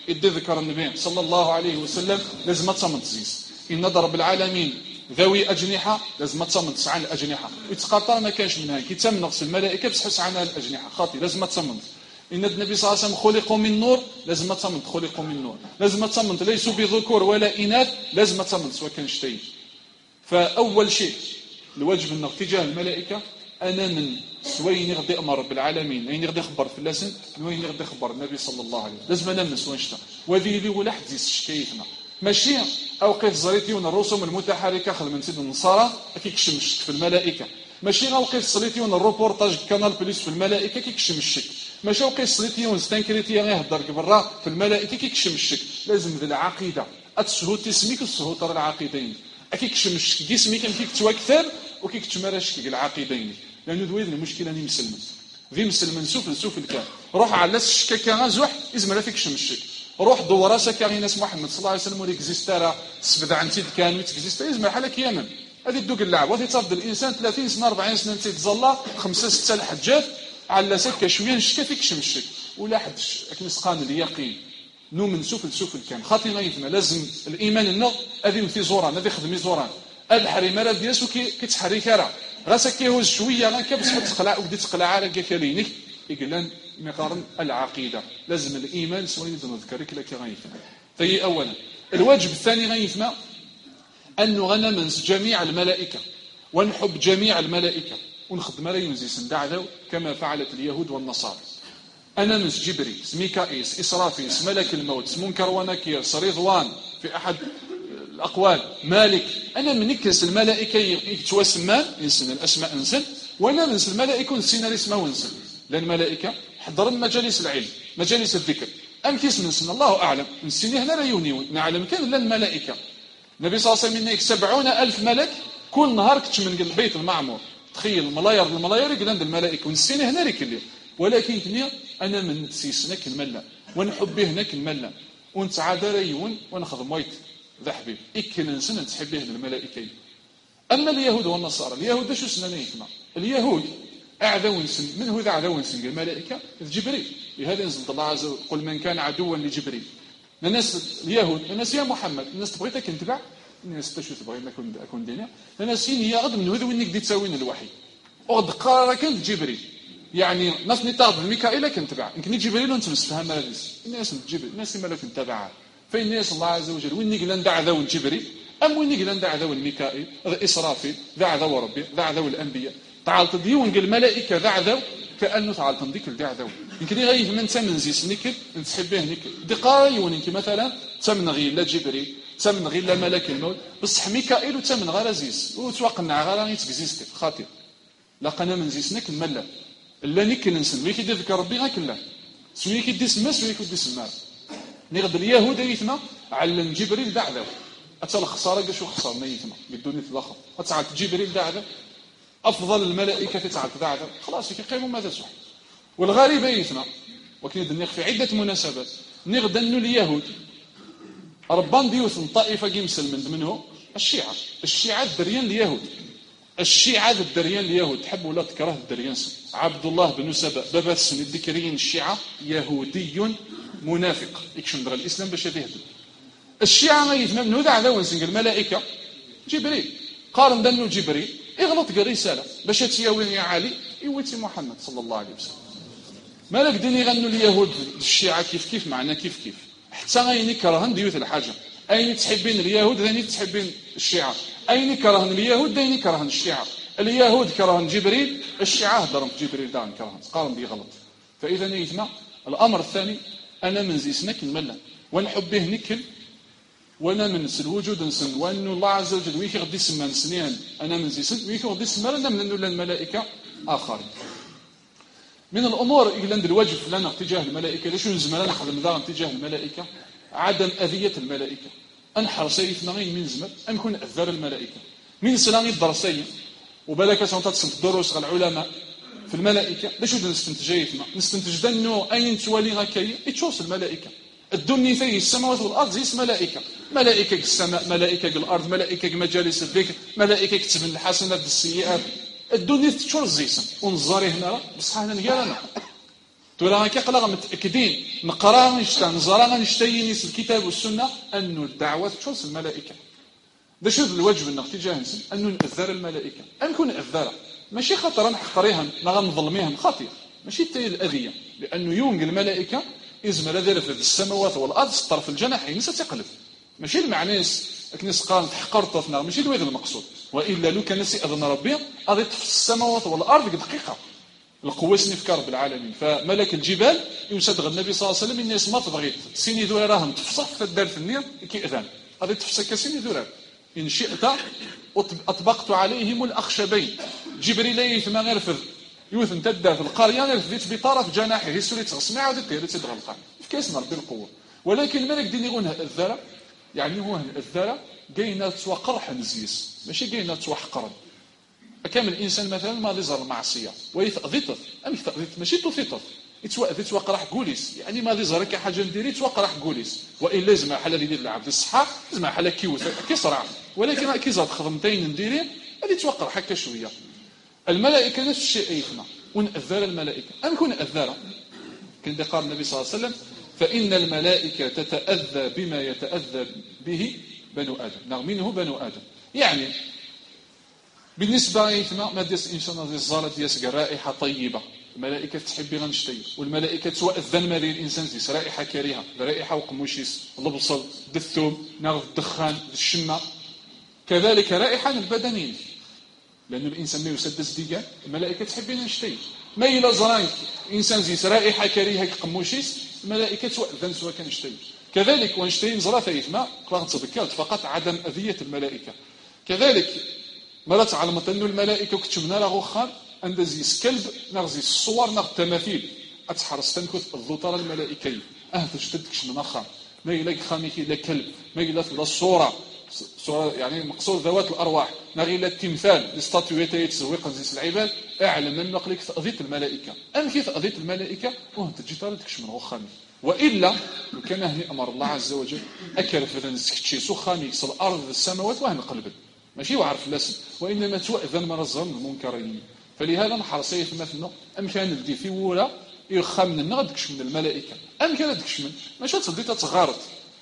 إدي ذكر النبي صلى الله عليه وسلم لازم تصمت زيس إن رب العالمين ذوي أجنحة لازم تصمت تسعة الأجنحة ويتقاطر ما كانش منها كي تم نقص الملائكة بصح تسعة الأجنحة خاطي لازم تصمت. إن النبي صلى الله عليه وسلم خلقوا من نور لازم تصمت خلقوا من نور لازم تصمت ليسوا بذكور ولا إناث لازم تصمت سواء كان شتي. فأول شيء الواجب أن اتجاه الملائكة أنا من سوين غدي أمر رب العالمين وين غدي خبر في اللسن وين غدي خبر النبي صلى الله عليه وسلم لازم أنا من سوين شتا وهذه اللي ولا حد يزيد شكايتنا ماشي أوقيت زريتيون الرسوم المتحركة خل من سيد النصارى كيكشم الشك في الملائكة ماشي أوقيت صليتيون الروبورتاج كانال بليس في الملائكة كيكشم الشك ماشي أوقيت صليتيون ستانكريتيا يهدر برا في الملائكة كيكشم الشك لازم ذي العقيدة أتسهو تسميك السهو ترى العقيدين أكيكشم الشك جسمي كان فيك توكثر وكيكتشم راشك العقيدين لأنه ذوي المشكلة أني مسلم ذي مسلم سوفل سوفل كان روح على الشكا كان زوح إزم لا فيكشم الشك روح دو راسك كان ناس محمد صلى الله عليه وسلم وليك زيستارا سبدا عن تيد كان ويتكزيستا إزم حالك يمن هذه دوك اللعب وهي تفضل الإنسان ثلاثين سنة أربعين سنة نتيت زلا خمسة ستة الحجات على سكة شوية نشكا فيكشم الشك ولا حد لكن سقان اليقين نو من سوفل سوفل كان خاطي ما يثمى لازم الإيمان إنه هذه وثي زوران هذه خدمي زوران الحريم راه ديالو كي كيتحرك راه راسك كيهوز شويه غير كبصح تقلع ودي تقلع على كالينك يقلان مقارن العقيده لازم الايمان سوين نذكرك لك غيثنا في اولا الواجب الثاني غيثنا ان نغنمنس جميع الملائكه ونحب جميع الملائكه ونخدم راه ينزيس ندعو كما فعلت اليهود والنصارى انا من جبريل ميكائيل اسرافيل ملك الموت منكر ونكير رضوان في احد الأقوال مالك أنا من نكس الملائكة يتوسمان إنسان الأسماء إنسان وأنا من الملائكة نسينا الاسم ونسن لأن الملائكة حضرن مجالس العلم مجالس الذكر أم كيس من سن الله أعلم نسيني هنا ريونيون نعلم كان لن الملائكة النبي صلى الله عليه وسلم سبعون ألف ملك كل نهار كتشمن البيت المعمور تخيل الملاير الملاير يقول عند الملائكة ونسيني هنا ريكلي ولكن كني أنا من نسيسنك الملا ونحبه هناك الملا ونتعادى ريون ونخدم ويت ذا حبيب إكل إنسان تحبيه للملائكة. أما اليهود والنصارى اليهود شو سنة يسمع اليهود أعذو سن من هو ذا عذو سن الملائكة جبريل لهذا نزل الله عز وجل قل من كان عدوا لجبريل الناس اليهود الناس يا محمد الناس تبغيتك نتبع الناس تشو تبغي ما كون أكون دينا الناس هي غد من هذا وينك دي تساوين الوحي وغد قرار كنت جبريل يعني ناس نطاق ميكائيل كنتبع يمكن جبريل وانت مستفهم مالذيس الناس جبريل الناس ما لك نتبعها فإن الناس الله عز وجل وين يقلن دع ذو جبريل أم وين يقلن دع ذو الميكائيل ذا إسرافيل ذا ذو ربي ذا ذو الأنبياء تعالت ديون قال الملائكة ذا ذو كأنه تعالت ذيك الدع ذو يمكن يغيث من تمن زيس نكل نتحبه نكل دقاي ونك مثلا تمن غير لا جبريل تمن غير لا ملك الموت بصح ميكائيل وتمن غير زيس وتوقع غير يتكزيست خاطر لقنا من زيس نكل ملا لا نكل نسن ويك يذكر ربي غير كله سويك يدي سما سويك يدي سما نغد اليهود يثما على جبريل دعوه أتى الخسارة قال شو خسارة ما يثما بدون الآخر أتعالت جبريل دعوه أفضل الملائكة تعالت دعوه خلاص يقيموا ماذا صح والغريب يثما وكن في عدة مناسبات نغد أنه اليهود ربان ديوث طائفة جمسل من منه الشيعة الشيعة الدريان اليهود الشيعة الدريان اليهود تحب ولا تكره الدريان عبد الله بن سبأ بابا السن الذكريين الشيعة يهودي منافق يكشن دغ الاسلام باش يهدم الشيعة ما يثمن منه ذا عذاون سنق الملائكة جبريل قارن دنو جبريل يغلط قال رسالة باش تياوين يا علي يوتي محمد صلى الله عليه وسلم مالك دين يغنوا اليهود الشيعة كيف كيف معنا كيف كيف حتى غين يكرهن ديوث الحاجة أين تحبين اليهود غين تحبين الشيعة أين كرهن اليهود دين كرهن الشيعة اليهود كرهن جبريل الشيعة هدرن جبريل دان كرهن قارن دي غلط فإذا يثمع الأمر الثاني أنا من زيسنك الملا ونحبه نكل وانا من الوجود نسن وان الله عز وجل ويكي غدي يسمى نسنيان انا من زيسن ويكي غدي يسمى لنا من انه الملائكه اخرين من الامور اللي عند الواجب لنا تجاه الملائكه ليش نزمل لنا خدم ذا تجاه الملائكه عدم اذيه الملائكه انحر سيفنا غير من زمل ان يكون اذر الملائكه من سلامي الدرسيه وبالك سنتصل الدروس العلماء في الملائكه ليش نستنتج جيتنا نستنتج انه اين توالي غكاي يتشوص الملائكه الدنيا في السماوات والارض زي ملائكه ملائكه السماء ملائكه الارض ملائكه مجالس الذكر ملائكه كتب الحسنات بالسيئات الدنيا تشور زيسن ونزاري هنا بصح هنا نقالنا ترى كيقلا متاكدين نقرا نشتا نزرا غنشتي نيس الكتاب والسنه انه الدعوه توصل الملائكه. باش هذا الواجب انك تجاه انه نأذر الملائكه نكون نأذرها ماشي خاطر نحقريهم لا غنظلميهم خاطر ماشي حتى الاذيه لانه يونغ الملائكه ازمل هذا في السماوات والارض طرف الجناحين ستقلب ماشي المعنى كنيس قال تحقرتنا ماشي هذا المقصود والا لو كان نسي اذن ربي غادي في السماوات والارض دقيقه القوه سنفكر رب العالمين. فملك الجبال يصدق النبي صلى الله عليه وسلم الناس ما تبغي سيني ذو راهم تفصح في الدار في النير كيأذان غادي تفصح كسيني ذو إن شئت أطبقت عليهم الأخشبين. جبريل يثم غيرفذ يوثن تدى في القرية غيرفذ بطرف جناحه سوري تغسمع وذي تيري تدغى القرية في كيس ربي القوة. ولكن الملك دين يقولها الذرة يعني هو الذرة قينا توقرح نزيس ماشي قينا توحقرا. كامل الإنسان مثلا ما ظهر المعصية ويتأذيطف أم يتأذيط ماشي تثيطف يتوقف وقرح قوليس يعني ما ظهر كحاجة نديري توقرح قوليس وإن لازم حاله يدير العبد الصحة لازم حاله كيوث كيصرع ولكن كي زاد خدمتين نديري هذه توقر حكا شويه. الملائكه نفس الشيء ايثنا ونأذر الملائكه ام كون أذر كان قال النبي صلى الله عليه وسلم فإن الملائكه تتأذى بما يتأذى به بنو ادم نعم منه بنو ادم يعني بالنسبه ايثنا ما ديس انسان هذه الزاره ديس رائحه طيبه الملائكه تحبي غنشتي والملائكه تؤذن ما بين الانسان ديس رائحه كريهه رائحه وقموشيس البصل الثوم ناغ الدخان الشمه كذلك رائحة البدنين لأن الإنسان ما يسدس ديجا الملائكة تحبين نشتي ما إلى زرايك إنسان زيس رائحة كريهة كقموشيس الملائكة تؤذن سواء كان نشتي كذلك ونشتي نزرا ثيثما قراءة تذكرت فقط عدم أذية الملائكة. كذلك مرات علمت أنه الملائكة كتبنا له خان عند زيس كلب نغزي الصور نغ التماثيل أتحرس تنكث الضطر الملائكي أه تجتدكش من أخر ما إليك خاميكي لا كلب ما إليك لا الصورة صورة يعني مقصود ذوات الأرواح نغيل التمثال الاستاتويات يتسويق زيس العباد أعلم من نقلك تأذيت الملائكة أم كي تأذيت الملائكة وانت تجي تردكش من غخامي وإلا لو كان هني أمر الله عز وجل أكل فذن سكتشي سخامي يكسر الأرض السماوات وهن قلبا ماشي وعرف لسن وإنما تؤذن من الظلم المنكرين. فلهذا نحرصيه مثلا أم كان الدي في ولا يخام من نغدكش من الملائكة أم كان دكش من ماشي تصدي تتغارط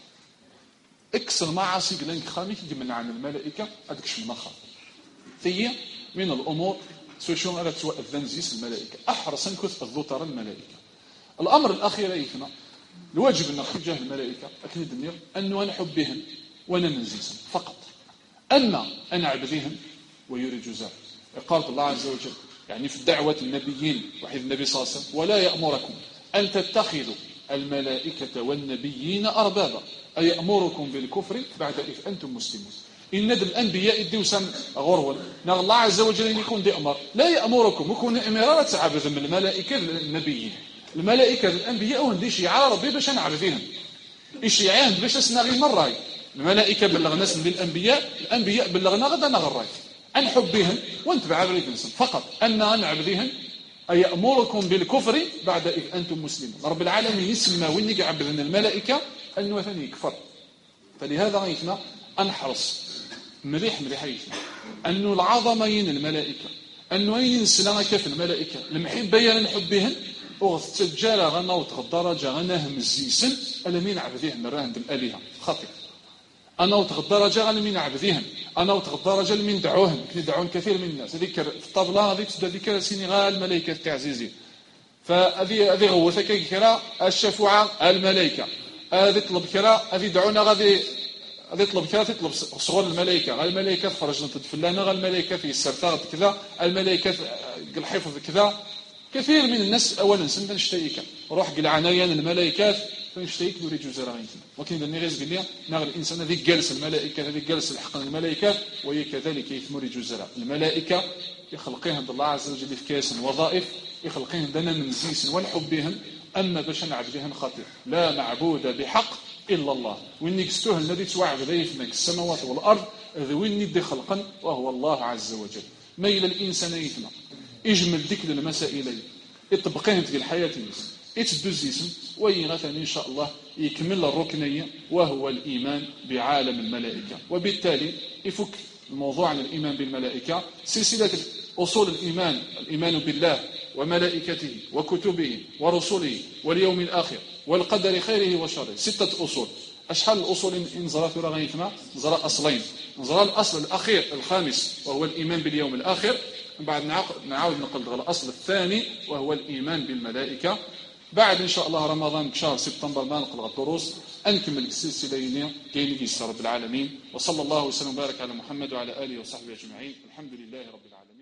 اكسر معاصي لانك خامي يمنع عن الملائكه هذاكش من اخر هي من الامور سوشون على تؤذن زيس الملائكه احرص نكث الذطر الملائكه. الامر الاخير ايثنا الواجب ان تجاه الملائكه اكيد النير انه نحب بهم وانا ننزيسهم فقط اما ان اعبدهم ويري جزاء. قال الله عز وجل يعني في دعوه النبيين وحيد النبي صلى الله عليه وسلم ولا يأمركم ان تتخذوا الملائكه والنبيين اربابا أيأمركم بالكفر بعد إذ أنتم مسلمون. إن الأنبياء يديو سم غرول نغ الله عز وجل يكون دي أمر لا يأمركم يكون إمرارة تعبد من الملائكة النبيين الملائكة الأنبياء وندي شيعة ربي باش نعبدهم الشيعان باش نسنغي مرة الملائكة بلغنا اسم بالأنبياء الأنبياء بلغنا غدا نغراي أن حبهم ونتبع بريد فقط أن نعبدهم أيأمركم بالكفر بعد إذ أنتم مسلمون. رب العالمين يسمى وينك عبدنا الملائكة أنه ثاني يكفر. فلهذا غيثنا أنحرص مليح مليح يثنا أنه العظمين الملائكة أنه ينسلنا كيف الملائكة المحب بيان نحبهم أغث تجارة غنوت الدرجة غناهم الزيسن ألمين عبديهم مراهن بالآلهة خطير أنا وتغدرجة غنمين عبديهم أنا وتغدرجة لمن دعوهم كني دعون كثير من الناس هذيك في الطابلة هذيك ذيك السنغال الملائكة تعزيزي فهذه هذه غوثة كرا الشفوعة الملائكة هذه طلب كرا هذه دعونا غادي هذه طلب كرا تطلب صغور الملائكة الملائكة فرجنا تدفلانا الملائكة في السرطان كذا الملائكة الحفظ كذا كثير من الناس أولا سنة نشتيك روح قل عنايا الملائكات فنشتيك نوري جزء رغيتنا وكين ذا غيز قال لي ناغ الإنسان هذه جالس الملائكة هذه جالس الحق الملائكات وهي كذلك يثمر جزء الملائكة يخلقهم الله عز وجل في كاس وظائف يخلقهم دنا من زيس ونحب بهم أما باش نعبدهم خاطر لا معبود بحق إلا الله وإني كستوه الذي توعب ذيفنا السماوات والأرض ذويني دي خلقا وهو الله عز وجل ميل الإنسان يثنى يجمل ديك المسائلين يطبقين في الحياة يتدوز اسم ويغثن إن شاء الله يكمل الركنية وهو الإيمان بعالم الملائكة. وبالتالي يفك الموضوع عن الإيمان بالملائكة سلسلة أصول الإيمان الإيمان بالله وملائكته وكتبه ورسله واليوم الآخر والقدر خيره وشره. ستة أصول. أشحال الأصول إن نزرى في رغيتنا؟ نزرى أصلين. نزرى الأصل الأخير الخامس وهو الإيمان باليوم الآخر، من بعد نعاود نقل الأصل الثاني وهو الإيمان بالملائكة. بعد إن شاء الله رمضان بشهر سبتمبر ما نقل الدروس أنكمل السلسلة كاين يسر رب العالمين. وصلى الله وسلم وبارك على محمد وعلى آله وصحبه أجمعين. الحمد لله رب العالمين.